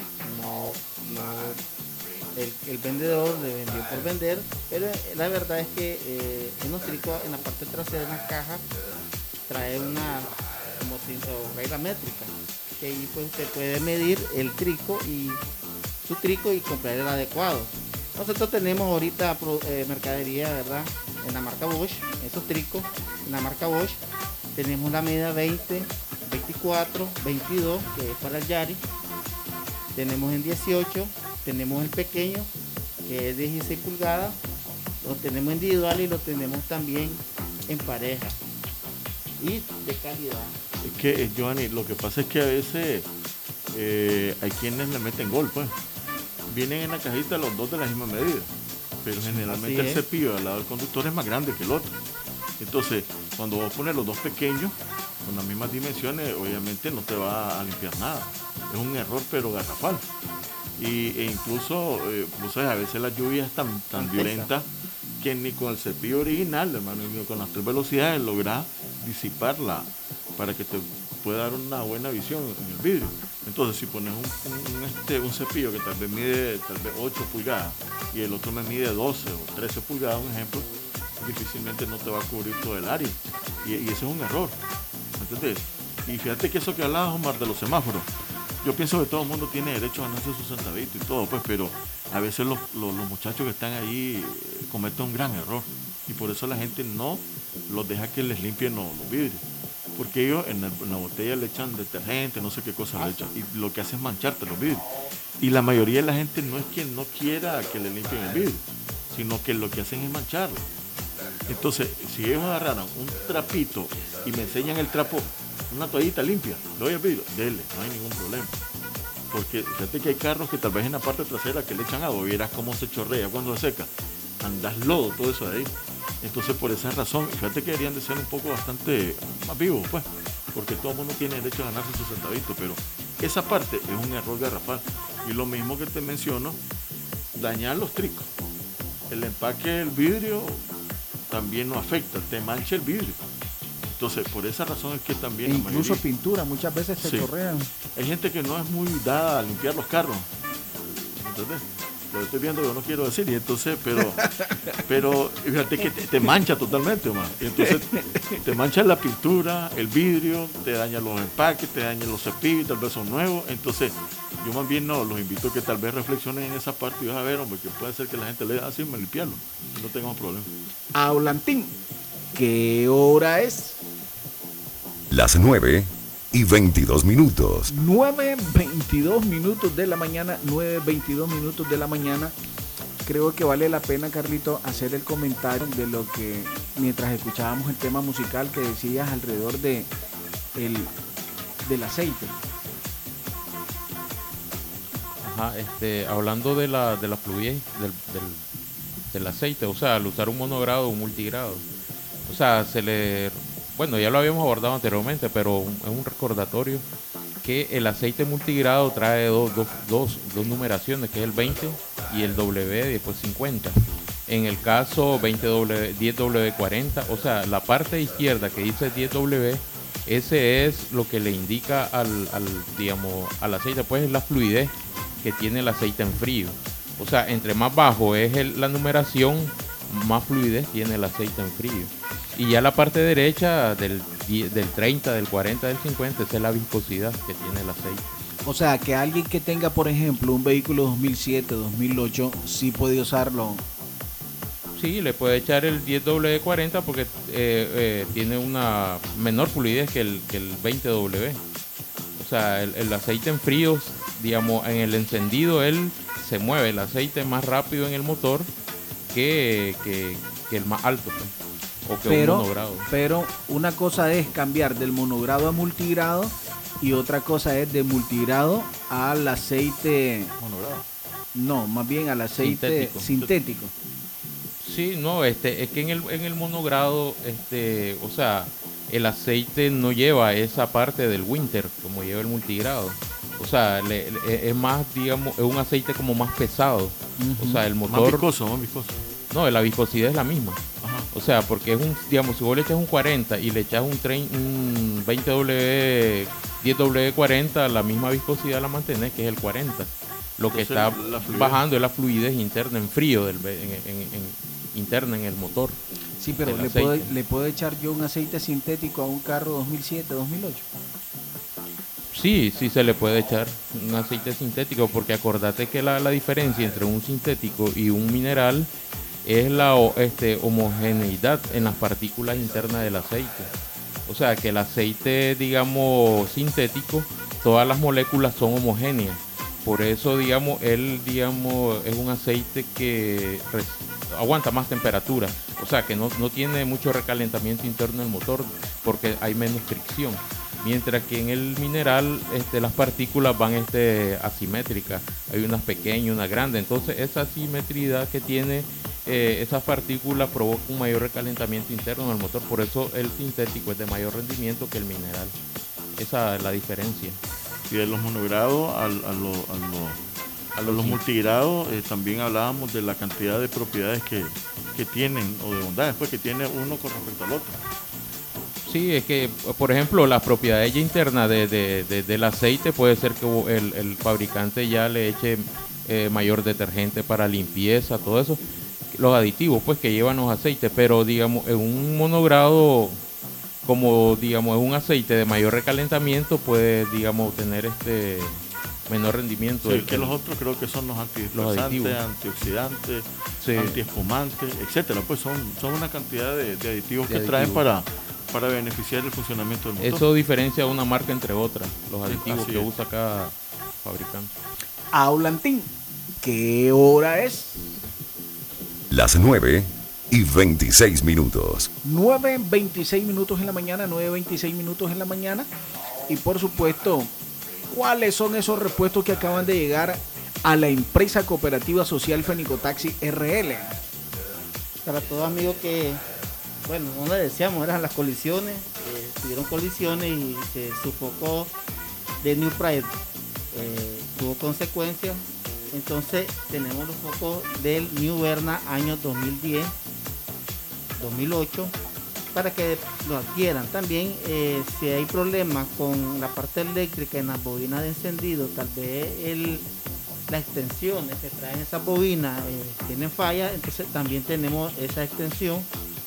el vendedor le vendió por vender, pero la verdad es que en los tricos, en la parte trasera de la caja, trae una regla métrica, que ahí pues usted puede medir el trico y su trico y comprar el adecuado. Nosotros tenemos ahorita mercadería, ¿verdad? En la marca Bosch, esos tricos, en la marca Bosch, tenemos la medida 20, 24, 22, que es para el Yaris. Tenemos en 18, tenemos el pequeño que es 16 pulgadas, lo tenemos individual y lo tenemos también en pareja. Y de calidad. Es que, Giovanni, lo que pasa es que a veces hay quienes le meten gol, pues. Vienen en la cajita los dos de la misma medida, pero generalmente el cepillo al lado del conductor es más grande que el otro. Entonces, cuando vos pones los dos pequeños, con las mismas dimensiones, obviamente no te va a limpiar nada. Es un error, pero garrafal. E incluso, vos sabes, a veces la lluvia es tan violenta que ni con el cepillo original, hermano, ni con las 3 velocidades lográs disiparla para que te pueda dar una buena visión en el vidrio. Entonces, si pones un cepillo que tal vez mide 8 pulgadas y el otro me mide 12 o 13 pulgadas, un ejemplo, difícilmente no te va a cubrir todo el área. Y ese es un error. ¿Entendés? Y fíjate que eso que hablabas, Omar, de los semáforos, yo pienso que todo el mundo tiene derecho a ganarse su centavito y todo, pues, pero a veces los muchachos que están ahí cometen un gran error y por eso la gente no los deja que les limpien los vidrios, porque ellos en la botella le echan detergente, no sé qué cosa le echan, y lo que hace es mancharte los vidrios. Y la mayoría de la gente no es que no quiera que le limpien el vidrio, sino que lo que hacen es mancharlo. Entonces, si ellos agarraran un trapito y me enseñan el trapo, una toallita limpia, le doy el vidrio, dele, no hay ningún problema. Porque fíjate que hay carros que tal vez en la parte trasera que le echan agua, vieras cómo se chorrea cuando se seca, andas lodo, todo eso de ahí. Entonces, por esa razón, fíjate que deberían de ser un poco bastante más vivos, pues, porque todo el mundo tiene derecho a ganarse su centavito, pero esa parte es un error garrafal. Y lo mismo que te menciono, dañar los tricos. El empaque del vidrio también nos afecta, te mancha el vidrio. Entonces, por esa razón es que también... Incluso pintura, muchas veces se chorrean. Hay gente que no es muy dada a limpiar los carros. ¿Entendés? Lo estoy viendo, yo no quiero decir, y entonces, pero fíjate que te mancha totalmente, Omar. Y entonces te mancha la pintura, el vidrio, te daña los empaques, te daña los cepillos, tal vez son nuevos. Entonces, yo más bien los invito a que tal vez reflexionen en esa parte y vas a ver, hombre, que puede ser que la gente le dé así, me limpiarlo, y no tengamos problema. Aulantín, ¿qué hora es? Las 9:22 minutos. 9:22 minutos de la mañana, 9:22 minutos de la mañana. Creo que vale la pena, Carlito, hacer el comentario de lo que, mientras escuchábamos el tema musical que decías alrededor del aceite. Ajá, hablando de la fluidez del aceite, o sea, al usar un monogrado o un multigrado, o sea, bueno, ya lo habíamos abordado anteriormente, pero es un recordatorio que el aceite multigrado trae dos numeraciones, que es el 20 y el W después 50. En el caso 10W40, o sea, la parte izquierda que dice 10W, ese es lo que le indica al aceite, pues es la fluidez que tiene el aceite en frío. O sea, entre más bajo es la numeración, más fluidez tiene el aceite en frío. Y ya la parte derecha del 30, del 40, del 50, esa es la viscosidad que tiene el aceite. O sea, que alguien que tenga, por ejemplo, un vehículo 2007, 2008, sí puede usarlo. Sí, le puede echar el 10W40 porque tiene una menor fluidez que el 20W. O sea, el aceite en frío, digamos, en el encendido, él se mueve el aceite más rápido en el motor que el más alto, pues. O que un monogrado. Pero una cosa es cambiar del monogrado a multigrado y otra cosa es de multigrado al aceite monogrado. No, más bien al aceite sintético. Sí, no, es que en el monogrado, o sea, el aceite no lleva esa parte del winter como lleva el multigrado. O sea, es más, digamos, es un aceite como más pesado. O sea, el motor... Más viscoso. No, la viscosidad es la misma. Ajá. O sea, porque es digamos, si vos le echas un 40 y le echas un 20W, 10W40, la misma viscosidad la mantenés, que es el 40. Lo que está bajando es la fluidez interna en frío, interna en el motor. Sí, pero ¿le puedo echar yo un aceite sintético a un carro 2007, 2008? Sí, se le puede echar un aceite sintético, porque acordate que la diferencia entre un sintético y un mineral es la homogeneidad en las partículas internas del aceite. O sea, que el aceite, digamos, sintético, todas las moléculas son homogéneas, Por eso, digamos, él, digamos, es un aceite que aguanta más temperatura. O sea, que no tiene mucho recalentamiento interno del motor porque hay menos fricción. Mientras que en el mineral las partículas van asimétricas. Hay unas pequeñas, unas grandes. Entonces, esa asimetría que tiene esas partículas provoca un mayor recalentamiento interno del motor. Por eso el sintético es de mayor rendimiento que el mineral. Esa es la diferencia. Y de los monogrados a los multigrados, también hablábamos de la cantidad de propiedades que tienen, o de bondades pues, que tiene uno con respecto al otro. Sí, es que, por ejemplo, las propiedades ya internas del aceite puede ser que el fabricante ya le eche mayor detergente para limpieza, todo eso, los aditivos pues que llevan los aceites, pero digamos en un monogrado, como digamos es un aceite de mayor recalentamiento, puede digamos tener menor rendimiento. Sí, que los otros creo que son los antidispersantes, antioxidantes, sí, antiespumantes, etcétera. Pues son una cantidad de aditivos que traen para beneficiar el funcionamiento del motor. Eso diferencia una marca entre otras, los aditivos que usa cada fabricante. Aulantín, ¿qué hora es? Las 9:26. 9:26 minutos en la mañana, 9:26 minutos en la mañana. Y por supuesto, ¿cuáles son esos repuestos que acaban de llegar a la empresa cooperativa social Fenicotaxi RL? Para todos amigos que, bueno, no le decíamos, eran las colisiones, tuvieron colisiones y se sufocó de New Pride, tuvo consecuencias. Entonces tenemos los focos del New Berna año 2010, 2008, para que lo adquieran. También si hay problemas con la parte eléctrica en las bobinas de encendido, tal vez las extensiones que traen esas bobinas tienen falla, entonces también tenemos esa extensión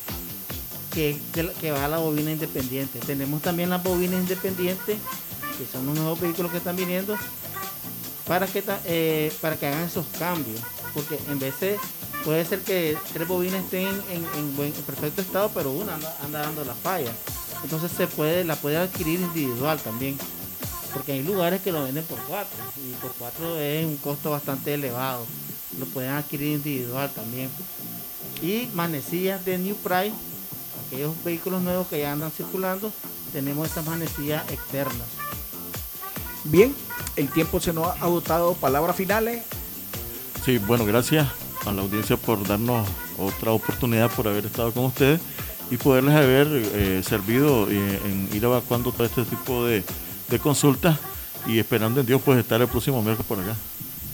que va a la bobina independiente. Tenemos también las bobinas independientes, que son los nuevos vehículos que están viniendo, para que hagan esos cambios, porque en vez de, puede ser que 3 bobinas estén en perfecto estado, pero una anda dando la falla. Entonces la puede adquirir individual también, porque hay lugares que lo venden por 4 y por 4 es un costo bastante elevado. Lo pueden adquirir individual también. Y manecillas de New Pride, aquellos vehículos nuevos que ya andan circulando, tenemos esas manecillas externas. Bien, el tiempo se nos ha agotado. Palabras finales. Sí, bueno, gracias a la audiencia por darnos otra oportunidad, por haber estado con ustedes y poderles haber servido en ir evacuando todo este tipo de consultas, y esperando en Dios pues estar el próximo miércoles por acá.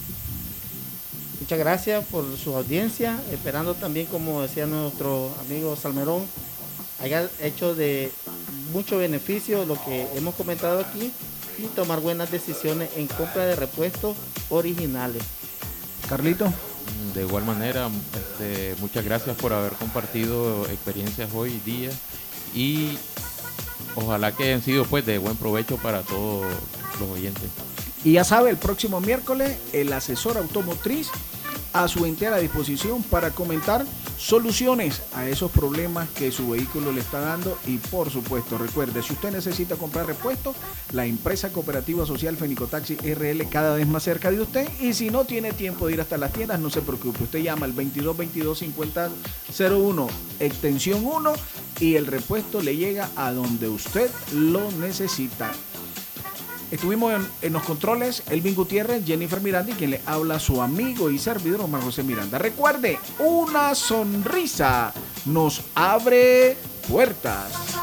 Muchas gracias por su audiencia, esperando también, como decía nuestro amigo Salmerón, haya hecho de mucho beneficio lo que hemos comentado aquí y tomar buenas decisiones en compra de repuestos originales. Carlito. De igual manera, muchas gracias por haber compartido experiencias hoy día, y ojalá que hayan sido pues de buen provecho para todos los oyentes. Y ya sabe, el próximo miércoles el asesor automotriz a su entera disposición para comentar soluciones a esos problemas que su vehículo le está dando. Y por supuesto, recuerde, si usted necesita comprar repuestos, la empresa cooperativa social Fenicotaxi RL cada vez más cerca de usted. Y si no tiene tiempo de ir hasta las tiendas, no se preocupe, usted llama al 2222-5001 extensión 1 y el repuesto le llega a donde usted lo necesita. Estuvimos en los controles Elvin Gutiérrez, Jennifer Miranda, y quien le habla su amigo y servidor Omar José Miranda. Recuerde, una sonrisa nos abre puertas.